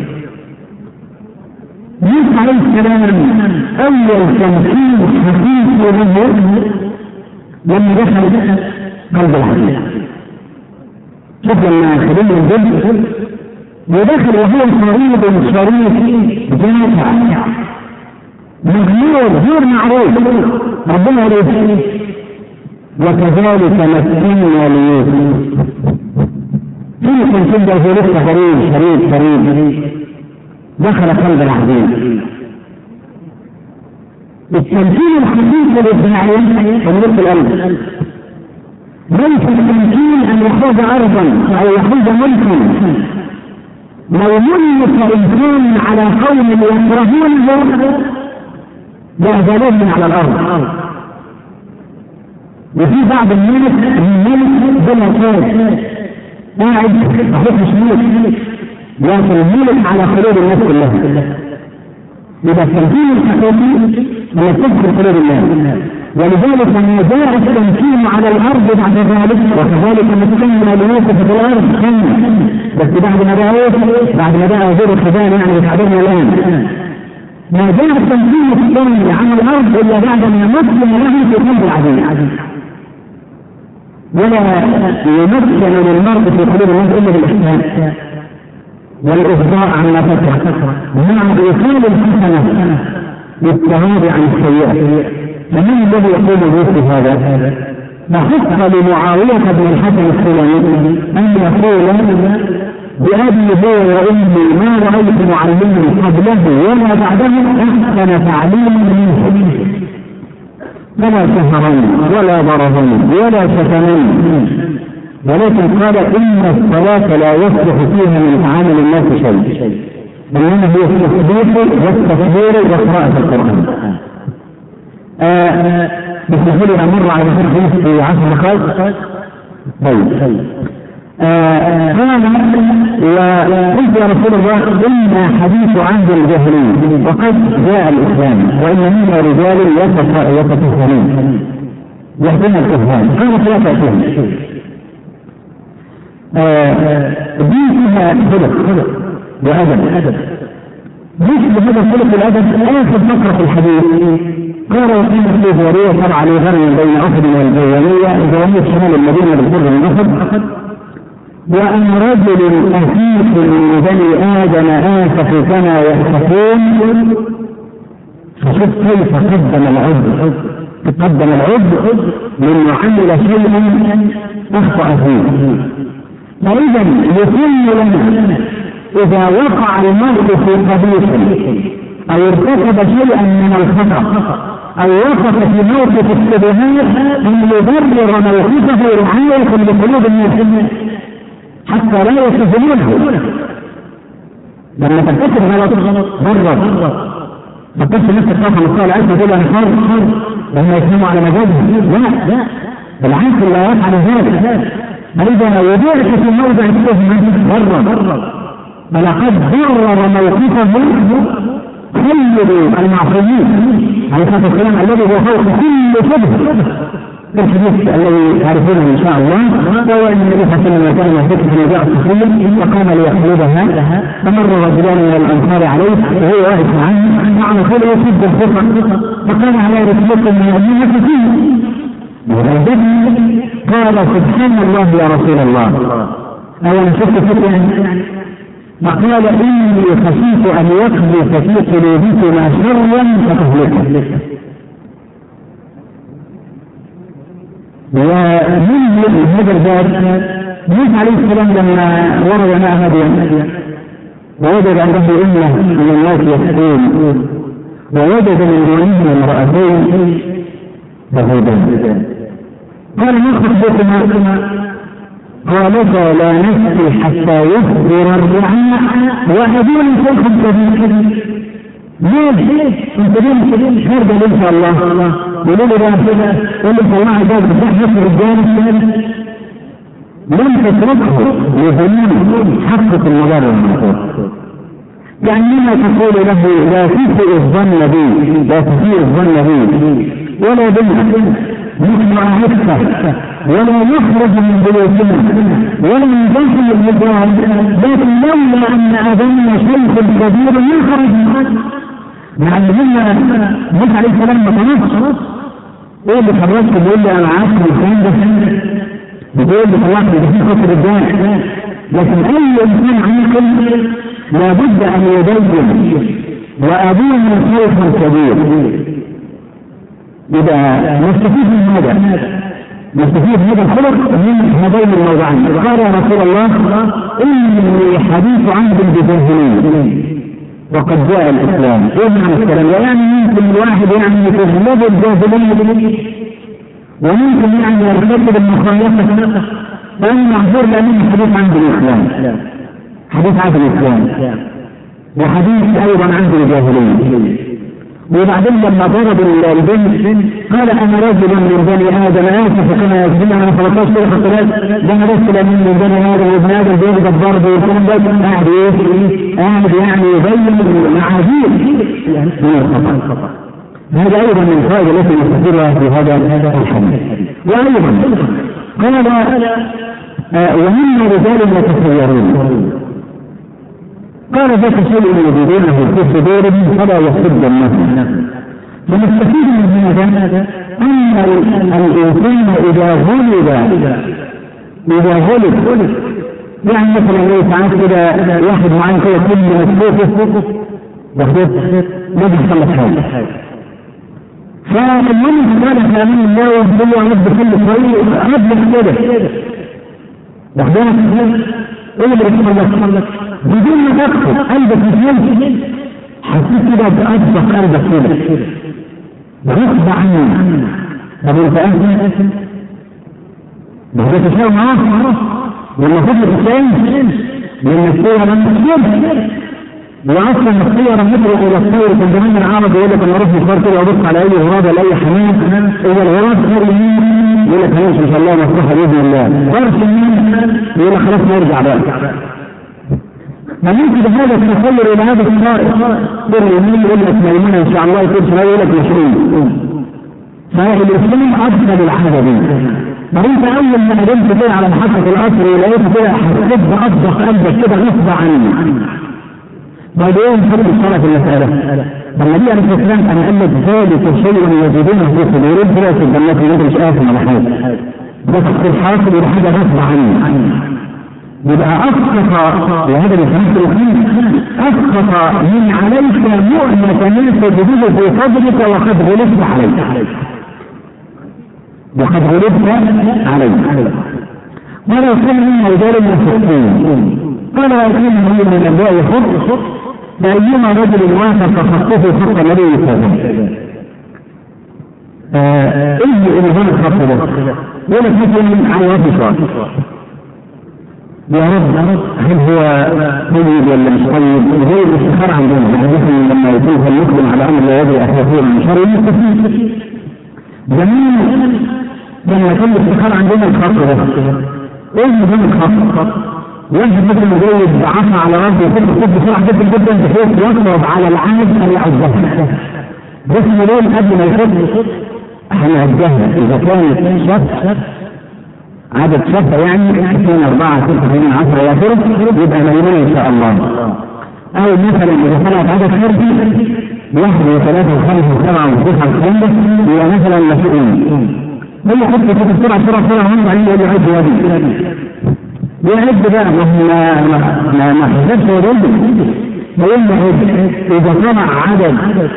يوسف عليه السلام أول تمثيل حقيقي له لما دخل قلب الحديث. شوف لما خليل الجد ودخل وهو صريب شريف جافع مغمور غير معروف ربنا عليه. وكذلك مكنا ليوسف كل كان كده هو لسه غريب شريف شريف دخل قلب العظيم. التمثيل الحقيقي للداعية وملك القلب ليس التمثيل ان يحوز ارضا او يحوز ملكا. لو ملك انسان على قوم يكرهونه لأزالوه من على الارض. وفي بعض الناس الملك بلا قوم قاعد مش ملك لكن الملك على قلوب الناس كلها. يبقى التمثيل الحقيقي لا تدخل قلوب الناس. ولذلك لما جاء التمكين على الارض بعد ذلك وكذلك مكنا ليوسف في الارض خلنا بس بعد ما جاء يوسف بعد ما جاء وزير الخزانه يعني يتعبرنا الان ما جاء التمكين الثاني عن الارض الا بعد ما مكن له في قلب العزيز. ولا يمكن للمرء في قلوب الناس الا بالاحسان والإفضاء عن فترة مع إيصال الحسنة بالتغاضي عن السيئة. فمن الذي يقول به هذا؟ فحق لمعاوية بن الحسن السلمي أن يقول بأبي هو وأمي ما رأيت معلما قبله ولا بعده أحسن تعليما منه ولا سهرا ولا ضربا ولا شتما. ولكن قال إن الصلاة لا يصلح فيها من تعامل الناس شيء بينما هي التسبيح والتكبير وقراءة القرآن. بسم الله أمر على حديث في عشر دقائق. طيب قال وقلت يا رسول الله إن حديث عهد الجاهلية وقد جاء الإسلام وإن منا رجال يتكهنون يهدون الكهان. قال فلا تأتيهم دين فيها خلق وأدب. مثل هذا الخلق والأدب آخر فقرة في الحديث قال وقيمة في جارية ترعى لي غنم بين أحد والجوانية جوانية شمال المدينة بالبر من أحد وأن رجل أسيس من بني آدم آسف كما يأسفون. فشوف كيف قدم العبد قدم العبد من عمل شيئا أخطأ فيه. فإذا يكون لنا إذا وقع المرء في قبيح أو ارتكب شيئا من الخطأ أو وقف في موقف الشبهات أن يبرر موقفه رعاية لقلوب الناس حتى لا يستهزئونه. لما ترتكب غلط برر فكرت نفسك طاقة مستوى عايز تقول أنا حر حر لما يفهموا على مجازهم. لا لا بالعكس لا يفعل ذلك. فإذا وضعت في موضع التهمة برر فلقد برر موقفه خلدوا المعصومين عليه الصلاة والسلام الذي هو فوق كل شبه. الحديث الذي تعرفونه ان شاء الله هو ان النبي صلى الله عليه وسلم كان يحدث في موضوع الصخريه وقام ليخلدها فمر رجلان من الانصار عليه وهو واقف عنه مع خير يشد الخطا فقال على رسولكم من المدينه فيه قال سبحان الله يا رسول الله اولا شفت فتنه فقال اني خشيت ان يقذف في قلوبكما شرا فتهلكه. ومن هذا الباب موسى عليه السلام لما ورد مع مدين ووجد عنده أمة من الناس يسقون ووجد من دونهم امرأتين تهودان قال ما خطبكما؟ قالتا لا نسقي حتى يصدر الرعاء وأبونا شيخ كبير. ليه؟ انت ليه مش هرجع ان شاء الله؟ يقولوا لي بقى كده يقول لي طلعوا ده بتاع نفس الرجال لم تتركه لهموم حقق المضار المنصور. يعني لما تقول له لا تسيء الظن بي لا تسيء الظن بي ولا بنا نحن أعفة ولا نخرج من بيوتنا ولا ندخل الرجال، لكن لولا أن أبانا شيخ كبير يخرج يعني لما موسى عليه السلام ما طلعش ايه اللي خرجت بيقول لي انا عارف الكلام ده بيقول لي طلعت من خاطر الداعي، لكن اي انسان عاقل لابد ان يبين وابوه شيخ كبير. يبقى نستفيد من هذا نستفيد هذا الخلق من هذين الموضوعين. قال يا رسول الله اني حديث عهد بجاهليه وقد جاء الاسلام. ايه معنى الكلام؟ يعني ممكن الواحد يعني يتجنب الجاهليه وممكن يعني يرتكب المخالفه، فانا معذور لانه حديث عهد الاسلام حديث عهد الاسلام وحديث ايضا عهد الجاهليه. وبعدين لما ضرب البنت قال انا رجل من بني ادم اسف كما يجزم انا ثلاثة عشر سنه خطرات ده انا رجل من بني ادم وابن ادم بيجد الضرب والكلام ده قاعد ايه؟ قاعد يعني يبين معاذير من الخطا. هذا ايضا من الفائده التي نستفيدها في هذا الحديث. وايضا قال وهم رجال يتخيرون قال ذاك شيء يجدونه في صدورهم فلا يصد النفس. ونستفيد من هذا ان الانسان اذا غلب اذا غلب يعني مثلا ايه ساعات كده واحد معين كده كل مسلوكه بخدت ما بيحصل حاجه، فالمهم قال احنا من الله وهو رب كل شيء قبل كده بخدت ايه اللي بيحصل لك بدون ما تكتب قلبك مش حسيت كده بأصدق قلبك كده غصب عنه. طب انت انت بهذا تشاور معاه لما تطلق الشيء لما الصورة لما تكتب واصلا الصورة مثل الى الصور في الزمان العربي يقول لك انا اروح مشوار كده وابص على اي غراب ولا اي حمام اذا الغراب صار يمين يقول لك خلاص ان شاء الله مفتوحه باذن الله، صار يمين يقول لك خلاص نرجع بقى. ما يمكن هذا التخير الى هذا الطائف بر يمين يقول لك ميمونه ان شاء الله يكون شويه يقول لك عشرين. فالاسلام افضل العاده دي. ما انت اول ما قدمت كده على محطه القصر ولقيت كده حسيت باصدق قلبك كده غصب عني. بعدين فرق الصلاه في المساله. فالنبي عليه الصلاه والسلام انا قال لك ذلك شيء يجدونه في صدورهم فلا تدمك انت مش قاسم ولا حاجه. ده تحصيل حاصل ولا حاجه غصب عني. يبقى أسقط وهذا الخمس الخمس أسقط من عليك مؤنة ناس جديدة في صدرك وقد غلبت عليك وقد غلبت عليك. ولا يكون من رجال المسلمين قال ويكون من الأنبياء خط فأيما رجل وافق خطه خط النبي صلى الله عليه وسلم. ايه اللي هو الخط ده؟ يقول لك مثلا عن وافق يا رب هل هو طيب ولا مش طيب؟ غير الاستخارة عندنا حديثا لما يكون المسلم على امر لا يدري احيانا من شر المستفيد. زمان لما كان الاستخارة عندنا الخط ده ايه نظام الخط؟ واحد مثلا مجوز عصا على راسه يفك الخط بسرعه جدا جدا بحيث يضرب على العهد ان يعزها. بس مليون قبل ما يفك هنعزها اذا كانت شط عدد شفة يعني اثنين اربعة ستة ثمانية عشرة الى اخره يبقى مليون ان شاء الله. او مثلا اذا طلعت عدد خارجي واحد وثلاثة وخمسة وسبعة وتسعة وخمسة يبقى مثلا مسؤول. هو خط كده بسرعة بسرعة بسرعة هم بعدين يقول يعد وادي. يعد بقى ما ما ما حسبش ورد. فيقول اذا طلع عدد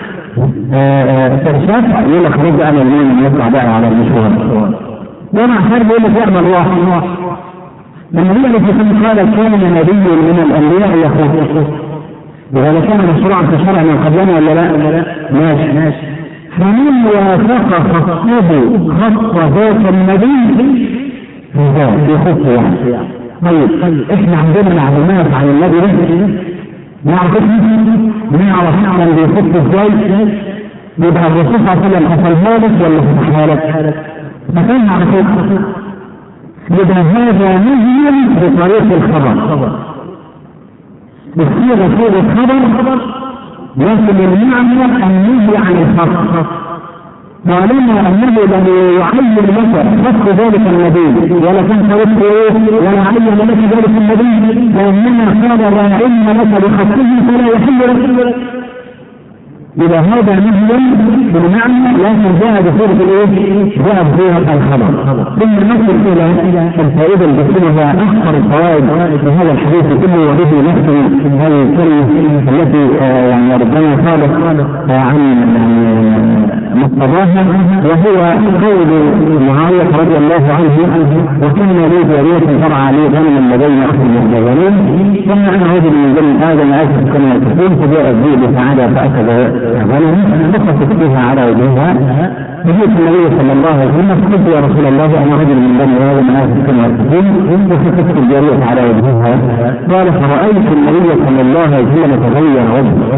ترشات يقول لك خلاص بقى مليون يطلع بقى على المشوار. ده مع حرب يقول لك يعمل واحد. لما النبي عليه الصلاه والسلام قال كان نبي من الانبياء يخوف وهذا كان مشروعا في شرع من قبلنا ولا لا؟ ماشي ماشي. فمن وافق خطه خط ذات النبي هذا يخوف يعني. طيب احنا عندنا معلومات عن النبي ده نعرف نعرف كان بيخط ازاي، يبقى الرسول صلى الله عليه وسلم حصلها لك ولا فتحها لك؟ فكان نعرفه. يبقى هذا نهي بطريق الخبر، بصيغة صيغة خبر، لكن المعنى النهي عن الخط. طالما انه لم يعين لك خط ذلك النبي ولا كان طريقه ايه ولا عين لك ذلك النبي، فانما كان لا علم لك بخطه فلا يحل لك. إذا هذا نهي بالمعنى لكن جاء بصورة الايه؟ جاء بصورة الخبر. ثم نصل الى الفائدة التي فيها اخطر الفوائد في هذا الحديث كله، وبه نحن هذه الكلمة التي يعني ربنا خالق عن مقتضاها، وهو قول معاوية رضي الله عنه: وكان لي جارية ترعى لي غنما لدينا اخر المهجرين، ثم انا رجل من بني ادم اسف كما تقول، فجاء الذئب فعدا فاخذ غنم نقصت فيها على وجهها، فجئت النبي صلى الله عليه وسلم فقلت: يا رسول الله انا رجل من بني ادم اسف كما تقول، وسكت الجارية على وجهها. قال: فرأيت النبي صلى الله عليه وسلم تغير وجهه،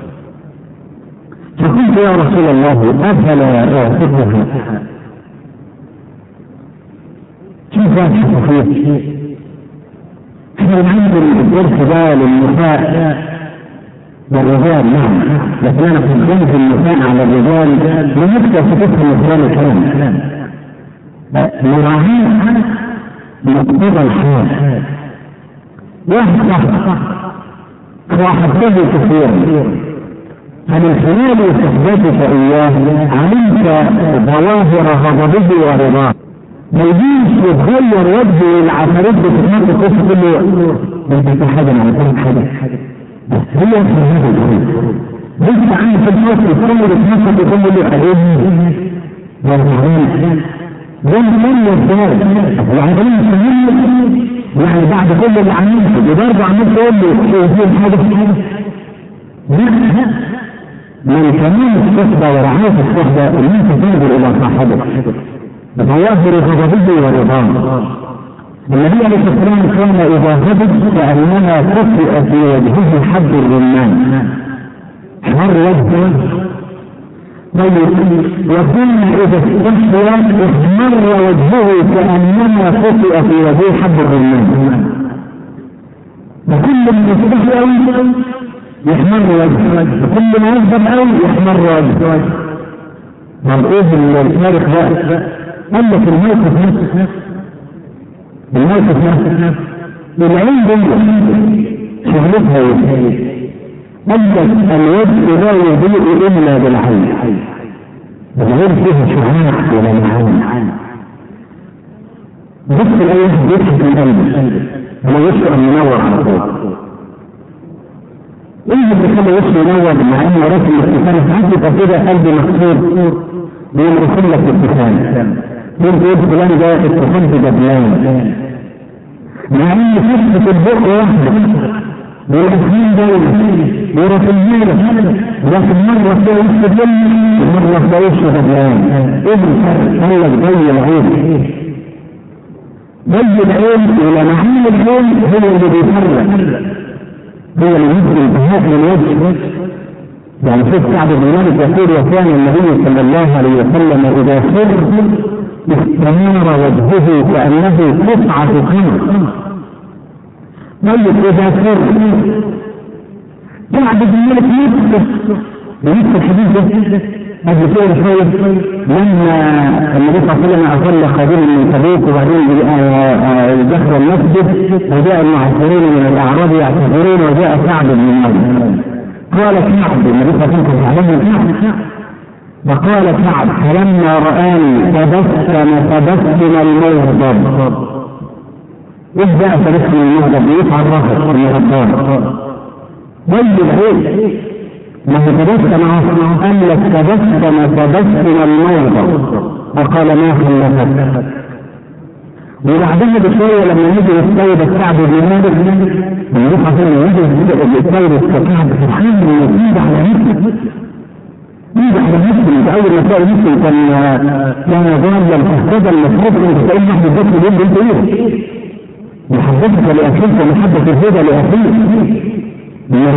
فقلت: يا رسول الله افلا اعتقها؟ كيف اعتقها فيه؟ احنا عند الارتبال النساء والرجال نعم، لكن انا كنت في النساء على الرجال لنبدا في تفهم مثال الكلام مراعاة مقتضى الحال. واحد صح واحد تجد كثيرا، فمن خلال صحبتك اياه علمت ظواهر غضبه ورضاه. ما يجيش يتغير وجهه العفاريت بتتنقل قصه كله انت حاجه مع كل حاجه، هي في هذا الجريد بس عن في الناس يفرموا بتنقل يقوموا له عليهم والمعين زي من يزداد العظيم السهيل، يعني بعد كل اللي عملته وبرضه عملت تقول له يجيب حاجه في حاجه. لا، من كمان الصحبه ورعايه الصحبه ان انت تنظر الى صاحبك بظواهر غضبه ورضاه. النبي عليه الصلاه والسلام كان اذا غضب كانما كفئ في وجهه حب الرمان، حر وجهه. طيب وكان اذا استحيا احمر وجهه كانما كفئ في وجهه حب الرمان. وكل من يستحي قوي يحمر وجهه، وكل ما يغضب قوي يحمر وجهه. طب ايه الفارق ده؟ قال لك الموقف نفسه، الموقف نفسه العين دي شغلتها ايه؟ قال لك الوجه لا يضيء الا بالعين، الغير فيها شعاع ولا معاني. بص الاي واحد يضحك من قلبه ولا يشعر منور على طول. ايه اللي بيخلي وشه ينور مع انه راسم الاستفانه ساعات كده قلبي مكسور بيرسم لك الاستفانه، يقول فلان ده اتخذت دبلان، مع ان فتحة البق واحدة والاسمين دولة ورسمينة، لكن مرة فيها وش دبلان ومرة فيها وش دبلان. ايه الفرق؟ قال لك ضي العين، ضي العين الى معين العين هو اللي بيفرق، هو اللي يدري انتهاء من الوجه. يعني شوف سعد بن مالك يقول: وكان النبي صلى الله عليه وسلم اذا سر استنار وجهه كأنه قطعة قمر. طيب إذا سر سعد بن مالك يدرس ونفس الحديث ده قبل كده شوية لما النبي صلى الله عليه وسلم أصلى خادم من تبوك وبعدين دخل المسجد وجاء المعاصرين من الأعراب يعتذرون وجاء سعد بن مالك. قال سعد النبي صلى الله عليه وسلم فقال سعد: فلما رآني تبسم تبسم المغضب. ايش بقى تبسم المغضب؟ يفعل الرهب المغضب ضي العين، ما هو تبسم قال لك تبسم تبسم المغضب، فقال: ما خلفك. وبعدها بشويه لما نجي نستوعب السعد بن مالك بنروح عشان نجي نستوعب السعد سبحان الله يزيد على نفسه، يجب على مسلم بأول مسائل مسلم كان كان ضالا فاهتدى المفروض ان تقول نحن الذكر اليوم بنت ايه؟ محبتك لأخيك ومحبة الهدى لأخيك، من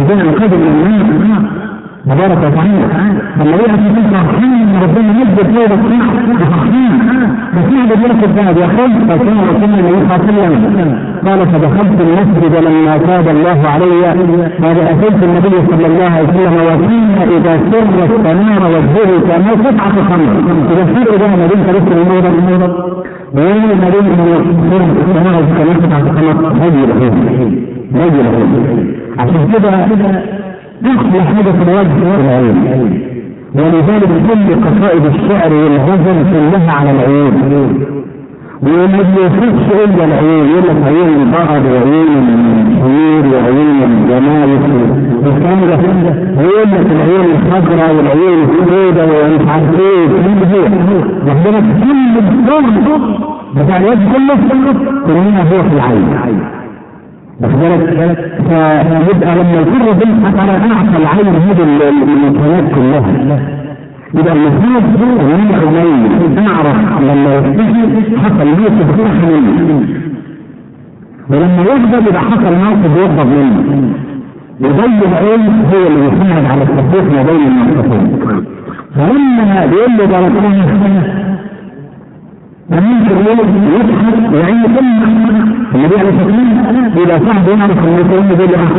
ربنا يقدم من الناس تبارك وتعالى. لما يقف في فرحان ان ربنا يجبر فيه بصيح فرحان بصيح بدلك الذهب يا خلق. فكان رسول الله صلى الله عليه وسلم قال فدخلت المسجد لما تاب الله علي قال اتيت النبي صلى الله عليه وسلم وكان اذا سر استنار وجهه كانه قطعه خمر. اذا سر ده مدينه لسه الموضه الموضه وين المدينه من سر استنار كانه قطعه خمر رجل رجل عشان كده تخلى حاجة في الوجه العين. ولذلك كل قصائد الشعر والغزل كلها على العين وما بيفرقش الا العين. يقول لك عيون البقر وعيون الحمير وعيون الجمال والكلام ده. ويقول لك العيون الخضراء والعيون السوداء ومش عارف ايه ربنا كل الضغط بتاع الوجه كله كلنا هو في العين. فيبقى لما يكون ربنا على اعطى العين هذه الامكانيات كلها يبقى المفروض ان احنا نعرف لما يفتحي حصل موقف يفتح منه ولما يغضب يبقى حصل موقف يغضب منه. يضيع العين هو اللي يساعد على التفريق ما بين الموقفين. فلما بيقول له ده ربنا فممكن يضحك ويعين كل النبي عليه الصلاه والسلام اذا صاحبه يعرف ان يكون يقول له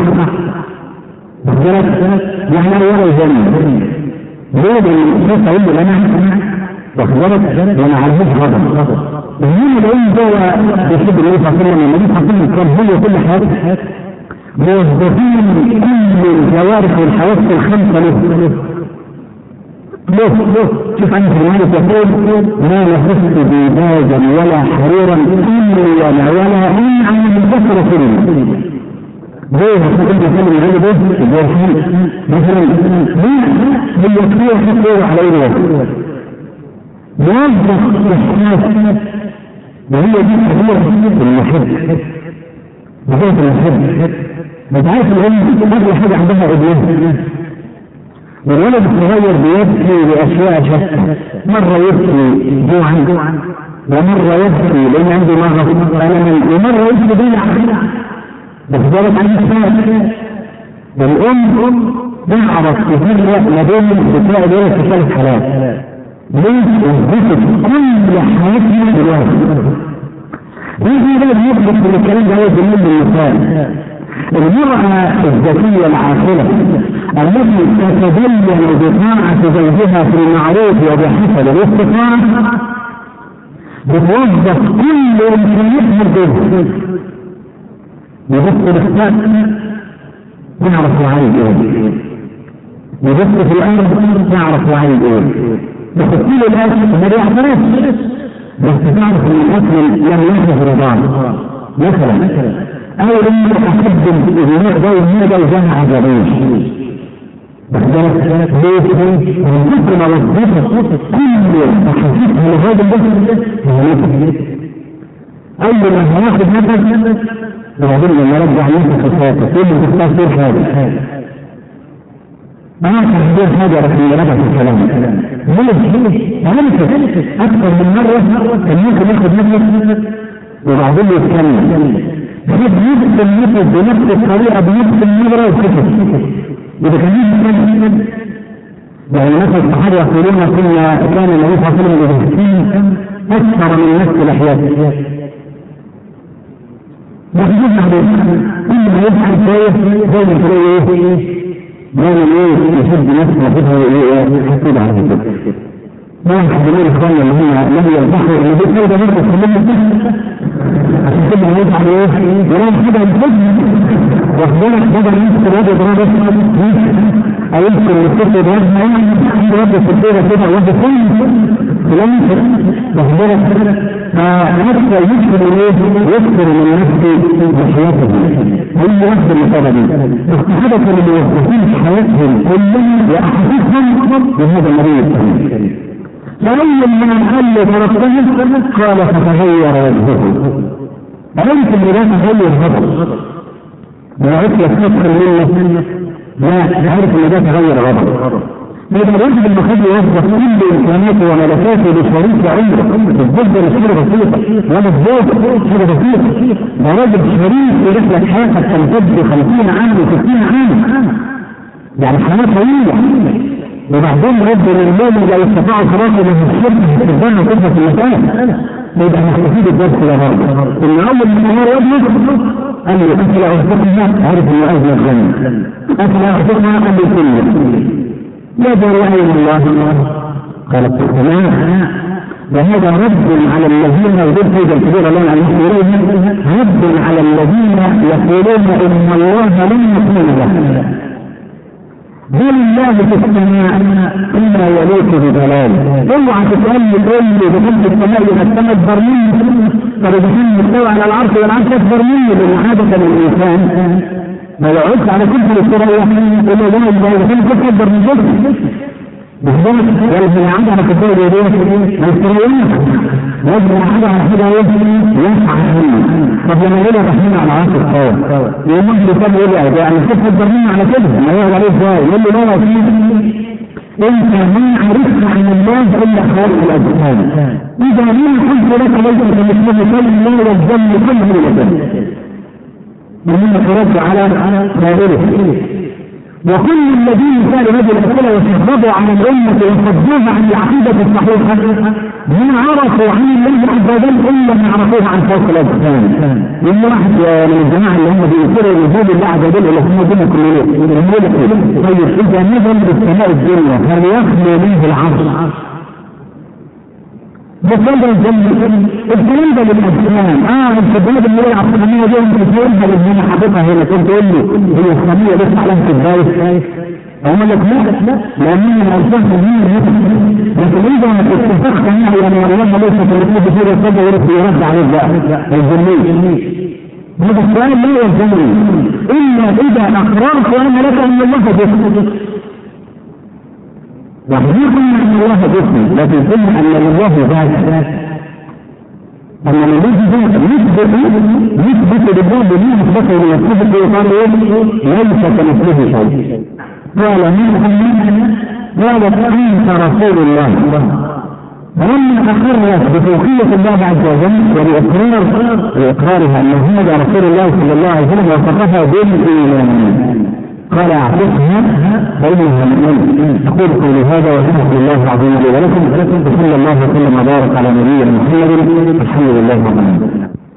اخبرك يعني ورا الجنه ليه الشيخ يقول له انا اخبرك وانا عارفه غضب. ومين العلم هو بيحب النبي صلى الله عليه وسلم. النبي صلى الله عليه وسلم كان هو كل حياته موظفين كل الجوارح والحواس الخمسه له له شوف عنه في المالك يقول ما لفظت بيباجا ولا حريرا إلا ولا ولا إن عن المنتصر فيه ليه هتقول بسلم الغالي ده الجرحان مثلا ليه هي كثير حقوق على ايه موظف احساس وهي دي حقوق المحب بقية المحب بتعرف العلم اغلى حاجة عندها ابنها والولد الصغير بيبكي باشياء شتى. مرة يبكي جوعا ومرة يبكي لان عنده مرض الما ومرة يبكي بيلع بس ذلك عن السنة. والام تعرف تفرق ما بين بتلاقي دول في ثلاث حالات ليه وظيفة كل حياتنا دلوقتي. يجي بقى بيثبت من الكلام ده هو زميل المثال المرأة الذكية العاقلة التي تتدين بطاعة زوجها في المعروف وبحسب الاستطاعة بتوظف كل امكانياتها الجزء يبص الاختار تعرف وعيد ايه يبص في الارض تعرف وعيد ايه بس كل الاكل ما بيعترفش بس تعرف ان الاكل لم يحدث رضاه مثلا أو إنه أقدم الإبناء ده والمية ده وجاها عجبيش بخدرك ليه من كثر ما وظفت كل تحديثها لهذا الجسد أول ما هناخد نفس وبعدين لما رجع نفس خطاته كل ما تختار فيه هذا ما تحديث هذا رحمه رجع في الكلام ليه؟ عرفت أكثر من مرة كان ممكن ياخد نفس وبعدين يتكلم بيبقى النفس بنفس الطريقة بيبقى النظرة والكتب إذا كان يبقى يعني مثل الصحابة يقولون كنا كان النبي صلى الله عليه وسلم أكثر من نفس الأحياء وحدود محدود كل ما يفعل كويس زي ما تلاقي ايه دايما ايه يحب نفسه ويحبها ايه حسود على كده ما يحبون الإخوان اللي هم لم يرضحوا اللي بيقولوا ده مرة كلهم عشان كده هيرجع لايه؟ ولو كده الفجر واخبرك بدل يمسك الوضع ضربه او يمسك الكتب ضربه عنده وضع في الدورة كده وضع كل كلام واخبرك فنفسه يدخل اليه يكثر من نفسه وحياته هي نفس المسألة دي الصحابة كانوا موظفين في حياتهم كلهم وأحاسيسهم بهذا النبي الكريم فأول من الحل ضربته قال فتغير وجهه عرفت ان ده تغير غضب وعرفت يستدخل منه لا عرف ان ده تغير غضب إذا الواحد المخرج يوظف كل إمكاناته وملكاته لشريك عمره بالضبط لشيء بسيطة ولا الزوج حاجة بسيطة ده راجل شريك في رحلة حياة قد تمتد خمسين عام وستين عام يعني حياة طويلة. وبعدين ربنا المؤمن لا يستطيع الخلاص من الشرك في الجنة وكيف في المكان. يبقى نستفيد الدرس ده برضه ان اول ما النهار يبلغ قال لي افلا اصدقها عرف ان اهل الجنة، افلا اصدقها قال لي كله لا جرى من الله قالت السماء. وهذا رد على الذين يقول فوجا كبيرا لنا ان يحملون، رد على الذين يقولون ان الله لم يكن له بل الله في السماء إلا يليك بجلال. اوعى تسألني تقول لي بحب السماء يبقى السماء اكبر مني، طب اذا كان مستوى على العرش والعرش اكبر مني، لان عادة الانسان ما يقعدش على كل السرايا الا ده اذا كان كيف اكبر من جسمه بالضبط. يلزم يعود على كتاب اليدين السرايات، يلزم يعود على حاجه يسعى منه. طب لما يقول الرحمن على عرش القوى يوم واحد كان يقول لي يعني كيف اكبر مني على كده ما يقعد عليه ازاي؟ يقول له لا يا سيدي انت ما عرفت عن الله الا خالق الاجسام. اذا مين قلت لك ليس كمثله شيء لا يلزم كله الاسلام ومن ترد على غيره. وكل الذين كانوا هذه الاسئله وشغبوا عن الامه وصدوها عن العقيده الصحيحه ما عرفوا عن الله عز وجل الا ما عرفوه عن خلق الاجسام. من واحد من الجماعه اللي هم بينكروا وجود الله عز وجل اللي هم دون كلهم. طيب اذا نزل بالسماء الدنيا هل يخلو منه العرش؟ بفضل الجنة الكلام ده للأجسام. اه الشباب اللي هي العقلانية دي انت تقولها للجنة حضرتها هنا كنت تقول لي هي الإسلامية بس عليها في البايس هم لك لا لأنهم الأجسام مهمة. لكن إذا اتفقت معها يعني والله ليس في الرسول بشير الصدى ورسل يرد عليه بقى الجنية. هذا السؤال لا يلزمني إلا إذا أقررت أنا لك أن الله جسد وحقيقة أن الله جسم، لكن قلنا أن الله ذات أن الله ذات نثبت نثبت لله بما أثبته لنفسه وقال ليس كمثله شيء. قال من قال أنت رسول الله. فلما أقرت بتوقية الله عز وجل وبإقرار بإقرارها أن هذا رسول الله صلى الله عليه وسلم وصرفها بالإيمان قال اعتقها فإنها مؤمنة. أقول قولي هذا والحمد لله العظيم لي ولكم، وصلى الله وسلم وبارك على نبينا محمد. الحمد لله رب العالمين.